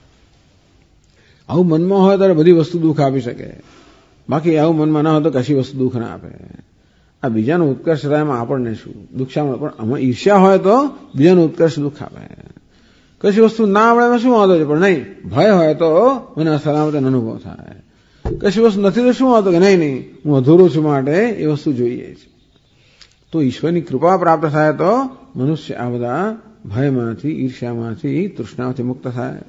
આવું મનમાં હોય ત્યારે બધી વસ્તુ દુઃખ આપી શકે, બાકી આવું મનમાં ના હોય તો કશી વસ્તુ દુઃખ ના આપે. આ બીજાનો ઉત્કર્ષ થાય એમાં આપણને શું દુઃખ સામે, પણ આમાં ઈર્ષ્યા હોય તો બીજાનો ઉત્કર્ષ દુઃખ આપે. કશી વસ્તુ ના આવડે એમાં શું વાંધો છે, પણ નહીં, ભય હોય તો મને અસલામત અનુભવ થાય. કશી વસ્તુ નથી તો શું વાંધો કે નહીં હું અધૂરો છું, માટે એ વસ્તુ જોઈએ છે. તો ઈશ્વરની કૃપા પ્રાપ્ત થાય તો મનુષ્ય આ બધા ભયમાંથી, ઈર્ષ્યામાંથી, તૃષ્ણામાંથી મુક્ત થાય.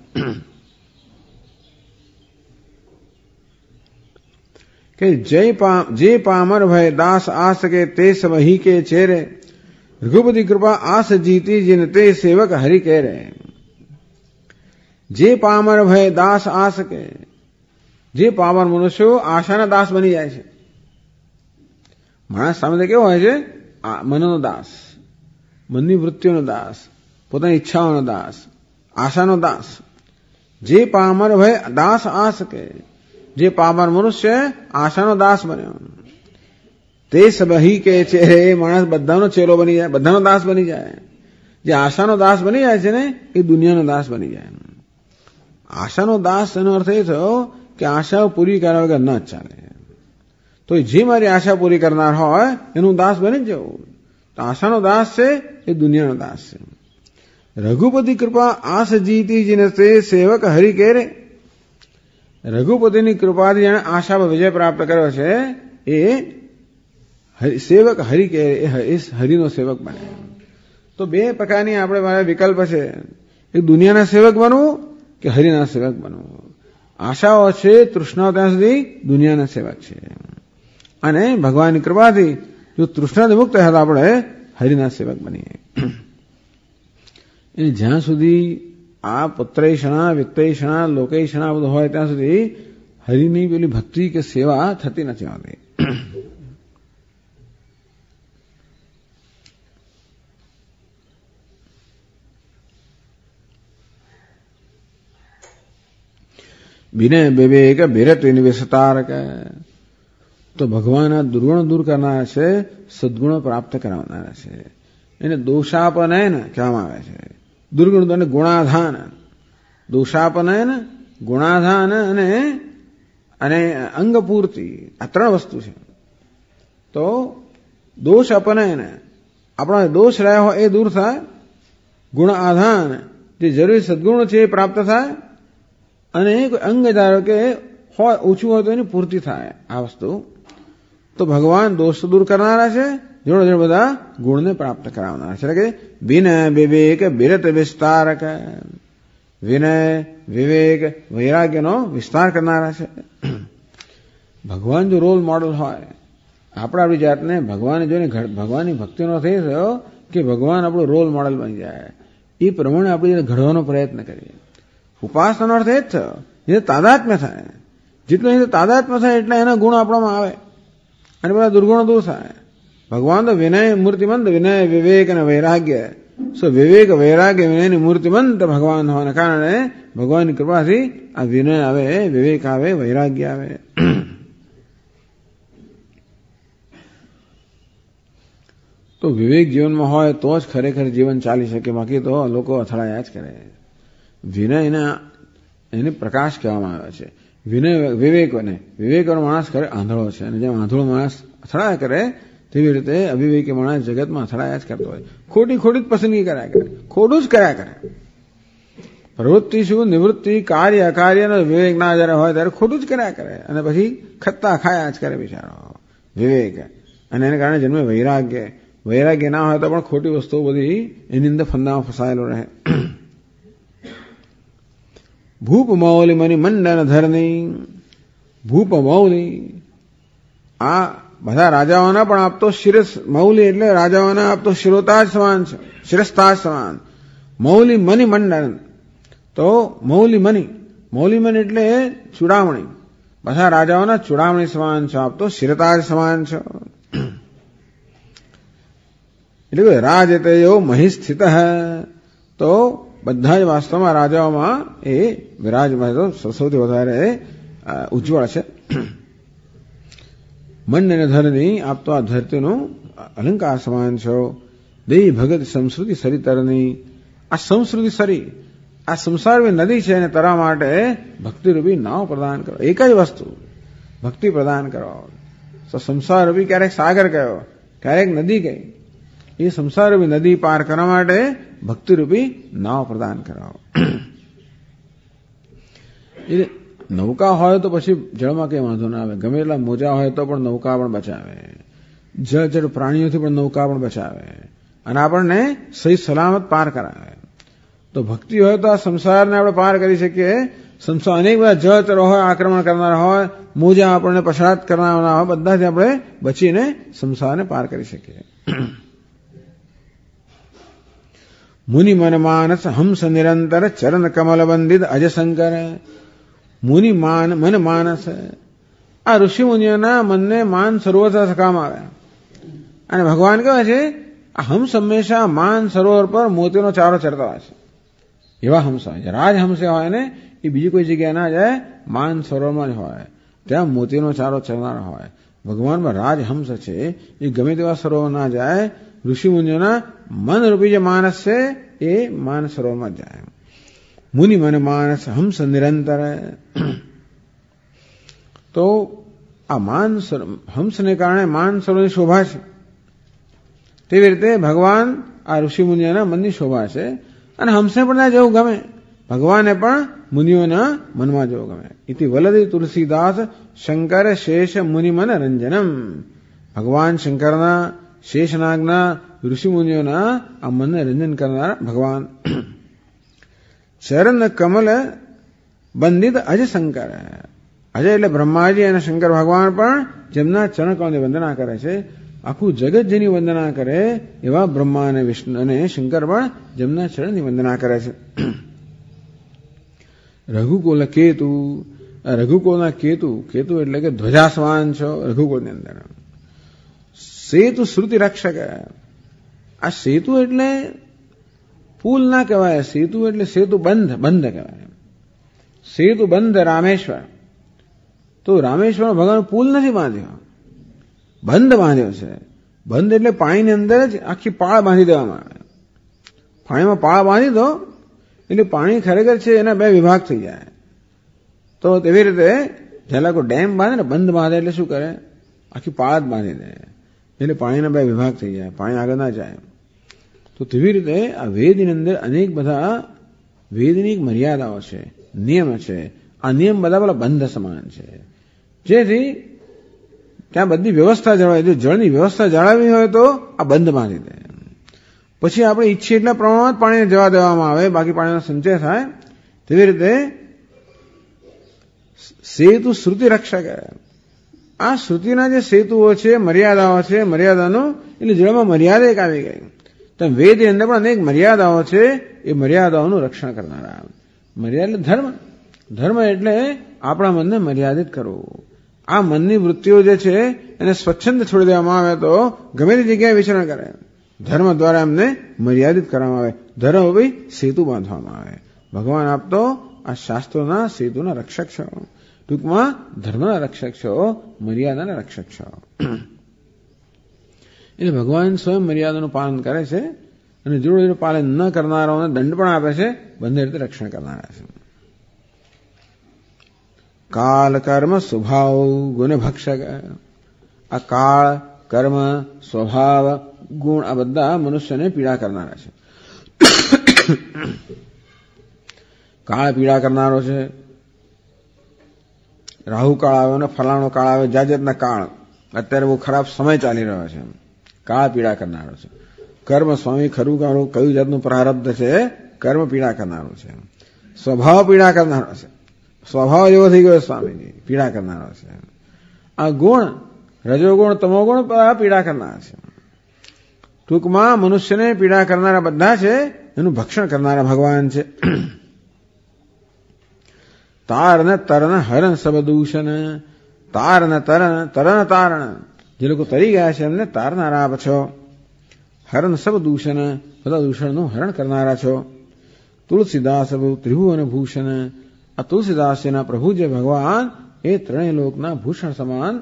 કે જે પામર ભય દાસ આસ કે તે સવહી કે ચેરે, રઘુપતિ કૃપા આસ જીતી जिन તે સેવક હરિ કે રે. જે પામર ભય દાસ આસ કે, જે પામર મનુષ્યો આશાના દાસ બની જાય છે. માણસ સામે કેવો હોય છે? મનનો દાસ, મનની વૃત્તિઓનો દાસ, પોતાની ઈચ્છાઓનો દાસ, આશાનો દાસ. જે પામર ભય દાસ આસ કે, જે પામર મનુષ્ય આશાનો દાસ બન્યો, તે સબહી કે ચેરે, માણસ બધાનો ચેલો બની જાય, બધાનો દાસ બની જાય. જે આશાનો દાસ બની જાય છે ને એ દુનિયાનો દાસ બની જાય. આશાનો દાસ એનો અર્થ એ થયો કે આશાઓ પૂરી કર્યા વગર ન જ ચાલે. તો જે મારી આશા પૂરી કરનાર હોય એનું દાસ બની જ જવું. તો આશાનો દાસ છે એ દુનિયાનો દાસ છે. રઘુપતિ કૃપા આસ જીતી જીને તે સેવક હરિ કે રે. રઘુપતિની કૃપાથી જેણે આશા પર વિજય પ્રાપ્ત કર્યો છે એ સેવક હરિ કે એ હરિનો સેવક બને. તો બે પ્રકારની આપણે મારા વિકલ્પ છે, એક દુનિયાના સેવક બનવું કે હરિના સેવક બનવું. આશાઓ છે, તૃષ્ણાઓ ત્યાં સુધી દુનિયાના સેવક છે, અને ભગવાનની કૃપાથી જો તૃષ્ણાથી મુક્ત થયા તો આપણે હરિના સેવક બનીએ. એ જ્યાં સુધી આ પુત્રૈષણા, વિત્તૈષણા, લોકૈષણા બધું હોય ત્યાં સુધી હરિની પેલી ભક્તિ કે સેવા થતી નથી હોતી. વિનય વિવેક વિરત નિવેશતારક. તો ભગવાન આ દુર્ગુણો દૂર કરનારા છે, સદગુણો પ્રાપ્ત કરાવનારા છે. એને દોષાપનયન કહેવામાં આવે છે. દુર્ગુણ અને ગુણાધાન. દોષાપનયન, ગુણાધાન અને અંગપૂર્તિ, આ ત્રણ વસ્તુ છે. તો દોષ અપનયન, આપણા દોષ રહ્યા હોય એ દૂર થાય. ગુણ આધાન, જે જરૂરી સદગુણો છે એ પ્રાપ્ત થાય. અને અંગ ધારો કે હોય ઓછું હોય તો એની પૂર્તિ થાય. આ વસ્તુ તો ભગવાન દોષ દૂર કરનારા છે, જોડે જોડે બધા ગુણને પ્રાપ્ત કરાવનારા છે. એટલે કે વિનય વિવેક વિરત વિસ્તારક, વિનય વિવેક વૈરાગ્યનો વિસ્તાર કરનારા છે. ભગવાન જો રોલ મોડલ હોય, આપણે આપણી જાતને ભગવાને જોઈને ભગવાનની ભક્તિનો થઈ થયો કે ભગવાન આપણું રોલ મોડલ બની જાય, એ પ્રમાણે આપણે ઘડવાનો પ્રયત્ન કરીએ. ઉપાસનાનો અર્થ એ જ થયો જે તાદાત્મ્ય થાય. જેટલું એ તાદાત્મ્ય થાય એટલે એના ગુણ આપણામાં આવે અને બધા દુર્ગુણો દૂર થાય. ભગવાન તો વિનય મૂર્તિમંત, વિનય વિવેક અને વૈરાગ્ય. વિવેક વૈરાગ્ય વિનયની મૂર્તિમંત ભગવાન હોવાના કારણે ભગવાનની કૃપાથી આ વિનય આવે, વિવેક આવે, વૈરાગ્ય આવે. તો વિવેક જીવનમાં હોય તો જ ખરેખર જીવન ચાલી શકે, બાકી તો લોકો અથડાયા જ કરે. વિનયના એને પ્રકાશ કહેવામાં આવે છે. વિનય વિવેકને વિવેકનો માણસ કરે આંધળો છે, અને જેમ આંધળો માણસ અથડાયા કરે તેવી રીતે અવિવેકી માણસ જગતમાં અથડાયા જ કરતો હોય. ખોટી જ પસંદગી કર્યા કરે, ખોટું જ કર્યા કરે. પ્રવૃત્તિ શું નિવૃત્તિ કાર્ય અકાર્યનો વિવેક ના જયારે હોય ત્યારે ખોટું જ કર્યા કરે અને પછી ખત્તા ખાયા જ કરે બિચારો વિવેક. અને એને કારણે જન્મે વૈરાગ્ય. વૈરાગ્ય ના હોય તો પણ ખોટી વસ્તુઓ બધી એની અંદર ફંદામાં ફસાયેલો રહે. ભૂપ મૌલી મની મંડન ધરની. ભૂપ મૌલી આ બધા રાજાઓના પણ આપતો શિરસ. મૌલી એટલે રાજાઓના આપતો શિરોતાજ સમાન છે, શિરસ્તાજ સમાન. મૌલી મની મંડન, તો મૌલી મની એટલે ચૂડામણી. બધા રાજાઓના ચૂડામણી સમાન છે, આપતો શિરતાજ સમાન છે. એટલે રાજ તેયો મહી સ્થિત, તો બધા જ વાસ્તવમાં રાજાઓમાં એ વિરાજમાં તો સૌથી વધારે ઉજ્જવળ છે. મંડને ધરની આપતો આ ધરતીનું અલંકાર સમાન છો. દેવી ભગત સંસ્કૃતિ સરિતરની. આ સંસ્કૃતિ સરી, આ સંસારની નદી છે, એને તરવા માટે ભક્તિરૂપી નાવ પ્રદાન કરો. એક જ વસ્તુ ભક્તિ પ્રદાન કરો. તો સંસારરૂપી ક્યારેક સાગર કયો, ક્યારેક નદી કહી. એ સંસારરૂપી નદી પાર કરવા માટે ભક્તિરૂપી નાવ પ્રદાન કરાવો. એ નૌકા હોય તો પછી જળમાં કઈ વાંધો ના આવે. ગમે એટલા મોજા હોય તો પણ નૌકા પણ બચાવે. જળ પ્રાણીઓથી પણ નૌકા પણ બચાવે અને આપણને સહી સલામત પાર કરાવે. તો ભક્તિ હોય તો આ સંસારને આપણે પાર કરી શકીએ. સંસાર અનેક બધા જળચરો હોય, આક્રમણ કરનારા હોય, મોજા આપણને પછાત કરનારા હોય, બધાથી આપણે બચીને સંસારને પાર કરી શકીએ. મુનિ મન માનસ હંસ નિરંતર ચરણ કમલ બંદિત અજશંકર. મુનિ મન માનસ, આ ઋષિ મુનિઓના મનને માન સરોવર કામ આવે. અને ભગવાન કહે છે આ હંસ હંમેશા માન સરોવર પર મોતીનો ચારો ચરતા હોય છે. એવા હંસ હોય, રાજહંસ હોય ને એ બીજી કોઈ જગ્યાએ ના જાય, માન સરોવરમાં જ હોય, ત્યાં મોતીનો ચારો ચરનારા હોય. ભગવાનમાં રાજહંસ છે, એ ગમે તેવા સરોવર ના જાય. ઋષિ મુનિઓના મનરૂપી જે માનસ છે એ માન સરોવરમાં જાય. મુનિ મન માનસ હંસ નિરંતર. તો આ હંસને કારણે માન સરોવરની શોભા છે. તેવી રીતે ભગવાન આ ઋષિ મુનિઓના મનની શોભા છે. અને હંસને પણ ના જેવું ગમે, ભગવાનને પણ મુનિઓના મનમાં જેવું ગમે. ઇતિ વલદી તુલસીદાસ શંકર શેષ મુનિ મન રંજનમ. ભગવાન શંકરના, શેષનાગના, ઋષિ મુનિઓના આ મનને રંજન કરનાર ભગવાન. ચરણ કમલ બંદિત અજ શંકર. અજય એટલે બ્રહ્માજી અને શંકર ભગવાન પણ જેમના ચરણ કમળની વંદના કરે છે, આખું જગત જેની વંદના કરે એવા બ્રહ્મા અને વિષ્ણુ અને શંકર પણ જેમના ચરણની વંદના કરે છે. રઘુકુલ કેતુ. રઘુકુળના કેતુ એટલે કે ધ્વજાસમાન છો રઘુકુળની અંદર. સેતુ શ્રુતિ રક્ષક. આ સેતુ એટલે પુલ ના કહેવાય. સેતુ એટલે સેતુ બંધ કહેવાય. સેતુ બંધ રામેશ્વર. તો રામેશ્વર ભગવાન પુલ નથી બાંધ્યો, બંધ બાંધ્યો છે. બંધ એટલે પાણીની અંદર જ આખી પાળ બાંધી દેવામાં આવે. પાણીમાં પાળ બાંધી દો એટલે પાણી ખરેખર છે એના બે વિભાગ થઈ જાય. તો તેવી રીતે જયારે કોઈ ડેમ બાંધે ને, બંધ બાંધે એટલે શું કરે, આખી પાળ જ બાંધી દે એટલે પાણીના બે વિભાગ થઈ જાય, પાણી આગળ ના જાય. તો તેવી રીતે આ વેદની અંદર અનેક બધા વેદની મર્યાદાઓ છે, નિયમ છે. આ નિયમ બધા પેલા બંધ સમાન છે, જેથી ત્યાં બધી વ્યવસ્થા જળવાય. જો જળની વ્યવસ્થા જાળવવી હોય તો આ બંધ બાંધી દે. પછી આપણે ઈચ્છીએ એટલા પ્રમાણમાં પાણીને જવા દેવામાં આવે, બાકી પાણીનો સંચય થાય. તેવી રીતે સેતુ શ્રુતિ રક્ષક. આ શ્રુતિના જે સેતુઓ છે, મર્યાદાઓ છે, મર્યાદાનો એટલે જળમાં મર્યાદા એક આવી ગઈ. તો વેદની અંદર પણ અનેક મર્યાદાઓ છે, એ મર્યાદાઓનું રક્ષણ કરનારા. મર્યાદા એટલે ધર્મ. ધર્મ એટલે આપણા મનને મર્યાદિત કરવું. આ મનની વૃત્તિઓ જે છે એને સ્વચ્છંદ છોડી દેવામાં આવે તો ગમે તે જગ્યાએ વિચરણ કરે. ધર્મ દ્વારા એમને મર્યાદિત કરવામાં આવે. ધર્મ ભાઈ સેતુ બાંધવામાં આવે. ભગવાન આપ તો આ શાસ્ત્રોના સેતુના રક્ષક છો. ટૂંકમાં ધર્મના રક્ષક છો, મર્યાદાના રક્ષક છો. એટલે ભગવાન સ્વયં મર્યાદાનું પાલન કરે છે અને જોડે પાલન ન કરનારાઓને દંડ પણ આપે છે, બંને રીતે રક્ષણ કરનારા છે. કાળ કર્મ સ્વભાવ ગુણ ભક્ષક. આ કાળ, કર્મ, સ્વભાવ, ગુણ આ બધા મનુષ્યને પીડા કરનારા છે. કાળ પીડા કરનારો છે. રાહુ કાળ આવે ને ફલાણો કાળ આવે, જાત જાતના કાળ. અત્યારે બહુ ખરાબ સમય ચાલી રહ્યો છે. કાળ પીડા કરનારો છે. કર્મ સ્વામી ખરું કાળું કયું જાતનું પ્રારબ્ધ છે, કર્મ પીડા કરનારું છે. સ્વભાવ પીડા કરનારો છે. સ્વભાવ એવો થઈ ગયો સ્વામીજી, પીડા કરનારો છે. આ ગુણ, રજોગુણ, તમોગુણ પીડા કરનાર છે. ટૂંકમાં મનુષ્યને પીડા કરનારા બધા છે, એનું ભક્ષણ કરનારા ભગવાન છે. તારણ તરણ હરણ સબ દૂષણ. તારણ તરણ તરણ તારણ, જે લોકો તરી ગયા છે એમને તારનારા આપ છો. હરણ સબ દૂષણ, બધા દૂષણનું હરણ કરનારા છો. તુલસીદાસ ત્રિભુવન ભૂષણ. આ તુલસીદાસના પ્રભુ જે ભગવાન એ ત્રણેય લોકના ભૂષણ સમાન.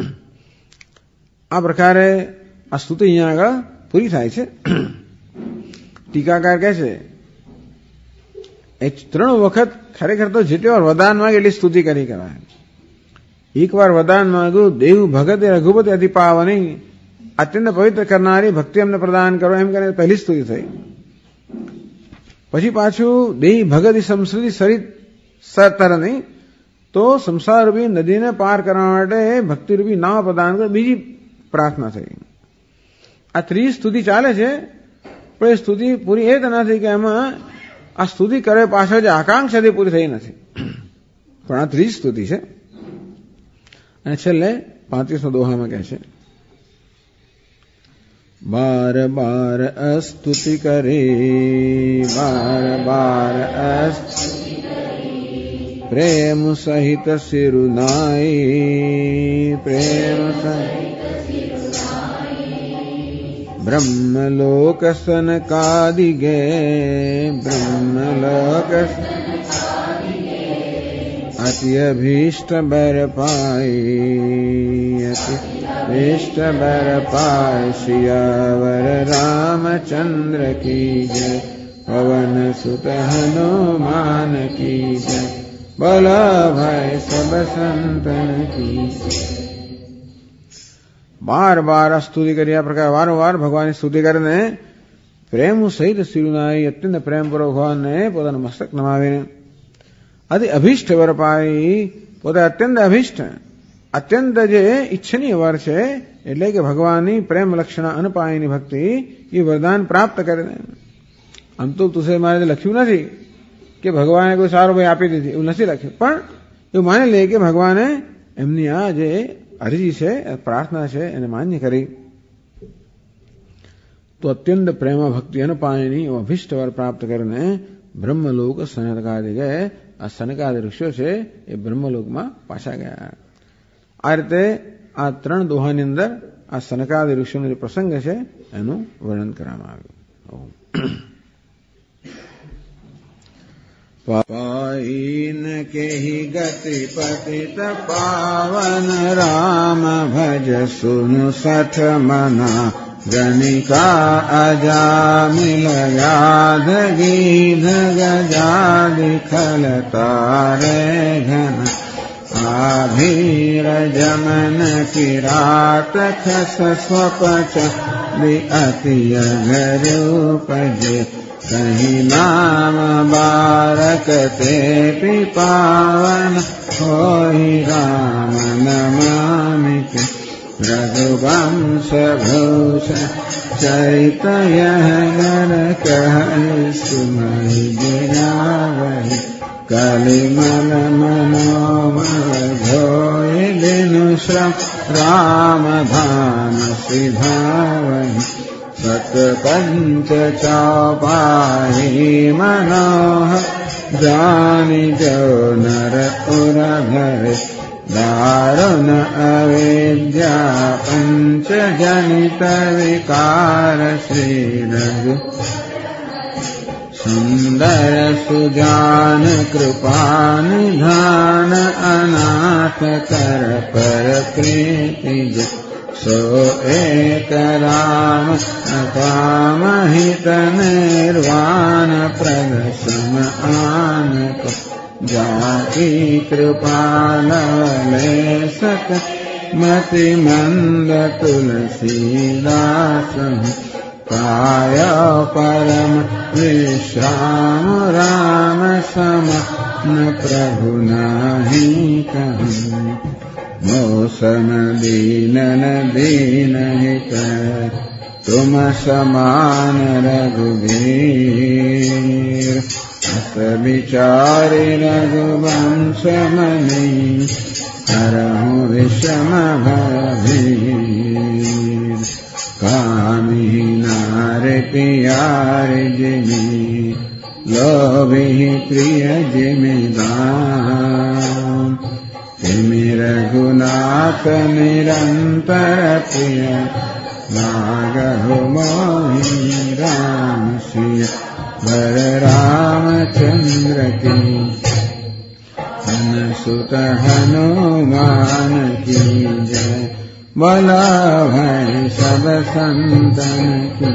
આ પ્રકારે આ સ્તુતિ અહીંયા આગળ પૂરી થાય છે. ટીકાકાર કહે છે એ 3 વખત ખરેખર તો જેટલી વાર વરદાન માંગે એટલી સ્તુતિ કરી કરાય. એકવાર વરદાન માંગ્યું, દેવ ભગત રઘુપતિ અતિ પાવની, અત્યંત પવિત્ર કરનારી ભક્તિ અમને પ્રદાન કરો, એમ કરીને પહેલી સ્તુતિ થઈ. પછી પાછું દેવી ભગત સંસ્કૃતિ સરિત સરતરની, તો સંસારરૂપી નદીને પાર કરવા માટે ભક્તિરૂપી નાવ પ્રદાન કરે, બીજી પ્રાર્થના થઈ. આ 3 સ્તુતિ ચાલે છે, પણ એ સ્તુતિ પૂરી એ નથી કે એમાં આ સ્તુતિ કરે પાછળ જે આકાંક્ષાથી પૂરી થઈ નથી, પણ આ 3 સ્તુતિ છે. અને છેલ્લે 35મા દોહામાં કહે છે, બાર બાર અસ્તુતિ કરે, બાર બાર અસ્તુતિ પ્રેમ સહિત સિરુનાઈ, પ્રેમ સહિત બ્રહ્મલોક સનકાદિગે, બ્રહ્મલોક અતિ અભીષ્ટ બર પાઈ, અતિ અભીષ્ટ બર પાઈ. શિયાવર રામચંદ્ર કી જય, પવન સુત હનુમાન કી જય, બોલા ભાઈ સબ સંતન કી. બાર બાર સ્તુતિ કરી. આ પ્રકાર વારંવાર ભગવાનની સ્તુતિ કરીને પ્રેમ સહિત શિરુનાઈ, અત્યંત પ્રેમપૂર્વક ભગવાનને પોતાનું મસ્તક નમાવીને અતિ અભિષ્ટ વર પાઈ, પોતે અત્યંત અભિષ્ટ, અત્યંત જે ઈચ્છનીય વર છે, એટલે કે ભગવાનની પ્રેમ લક્ષણ અનપાયની ભક્તિ, એ વરદાન પ્રાપ્ત કરીને. આમ તો તુસે મારે લખ્યું નથી કે ભગવાને કોઈ સારો ભાઈ આપી દીધી, એવું નથી લખ્યું, પણ એવું માની લે કે ભગવાને એમની આ જે અરજી છે, પ્રાર્થના છે, એને માન્ય કરી. તો અત્યંત પ્રેમ ભક્તિ અનપાયની અભિષ્ટ વર પ્રાપ્ત કરીને બ્રહ્મલોક સનકાદિ ગયા. આ સનકાદિ ઋષિઓ છે એ બ્રહ્મલોકમાં પાછા ગયા. આ રીતે આ 3 દોહાની અંદર આ સનકાદિ ઋષિઓનો જે પ્રસંગ છે એનું વર્ણન કરવામાં આવ્યું. પાઈન કેહી ગતિ પતિત પાવન, રામ ભજ સુન સઠ મના, ગણિકા અજામિલ યાદ ગીધ ગજાદિ ખલ તારે ઘન, આભીર જમન કિરાત ખસ સ્વપચ અતિ અઘર ઉપજે, કહીં નામ બારક તે પાવન, હોઈ રામ નમામિ. रघुवंशभूषण चरितयः नर कहै सुमहि गिरावहि कलिमल मनोमल धोय दिनु श्रम राम धाम सिधावहि सत पंच चौपाही मनोहर जानि जो नर उर धरे दारुण अविद्या पंच जनित विकार श्री रघु सुंदर सुजान कृपा निधान अनाथ कर पर प्रीति सो एक राम अकाम हित निर्वाण प्रद सम आनक जाकी कृपालवले सत मति मंद तुलसीदास पाय परम विश्राम राम सम न प्रभु नाही कहूँ मौसम दीनन दीन हित तुम समान रघुवीर अस विचारि रघुवंश मनि हरहु विषम भयभीर कामिहि नारि प्यारि जिमि लोभिहि प्रिय जिमिदान तिमि रघुनाथ निरंतर प्रिय लागहु मोहि राम सिय वर रामचंद्र की सुत हनुमान की जय बोला भाई सब संतन की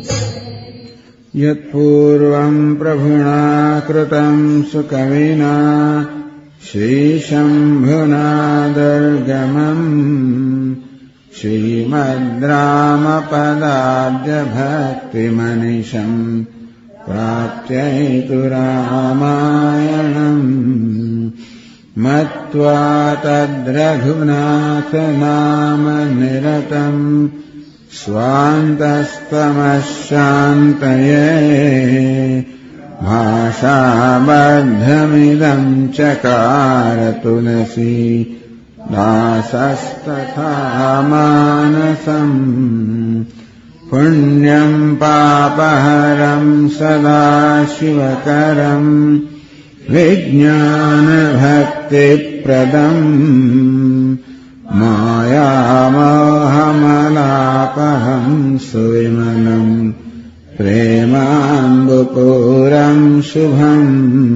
यत्पूर्वं प्रभुना कृतं सुकविना श्रीशम्भुना दुर्गमम् श्रीमद्रामपदाब्ज भक्तिमनिशम् प्राप्त्यैतु रामायणम् मत्वा तद्रघुनाथ नाम निरतम् स्वान्तस्तमशान्तये भाषाबद्धमिदं चकार तुलसी दासस्तथा मानसम् पुण्यं पापहरं सदा शिवकरं विज्ञानभक्तिप्रदम् मायामोहमलापहं सुविमलम् प्रेमाम्बुपूरं शुभम्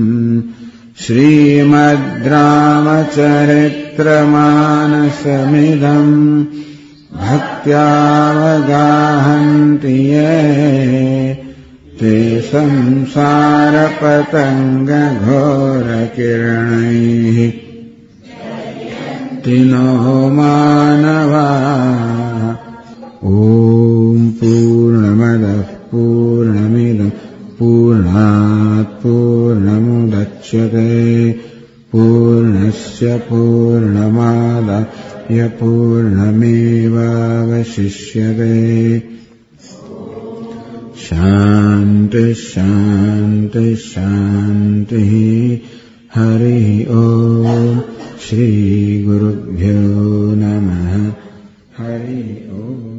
श्रीमद्रामचरित्रमानसमिदम् भक्त्यावगाहन्ति ये ते संसारपतङ्गघोरकिरणैः तिनो मानवा ॐ पूर्णमदः पूर्णमिदं पूर्णात् पूर्णमुदच्यते पूर्णस्य पूर्णमादाय पूर्णमेवावशिष्यते शान्ति शान्ति शान्तिः हरिः ॐ श्रीगुरुभ्यो नमः हरिः ॐ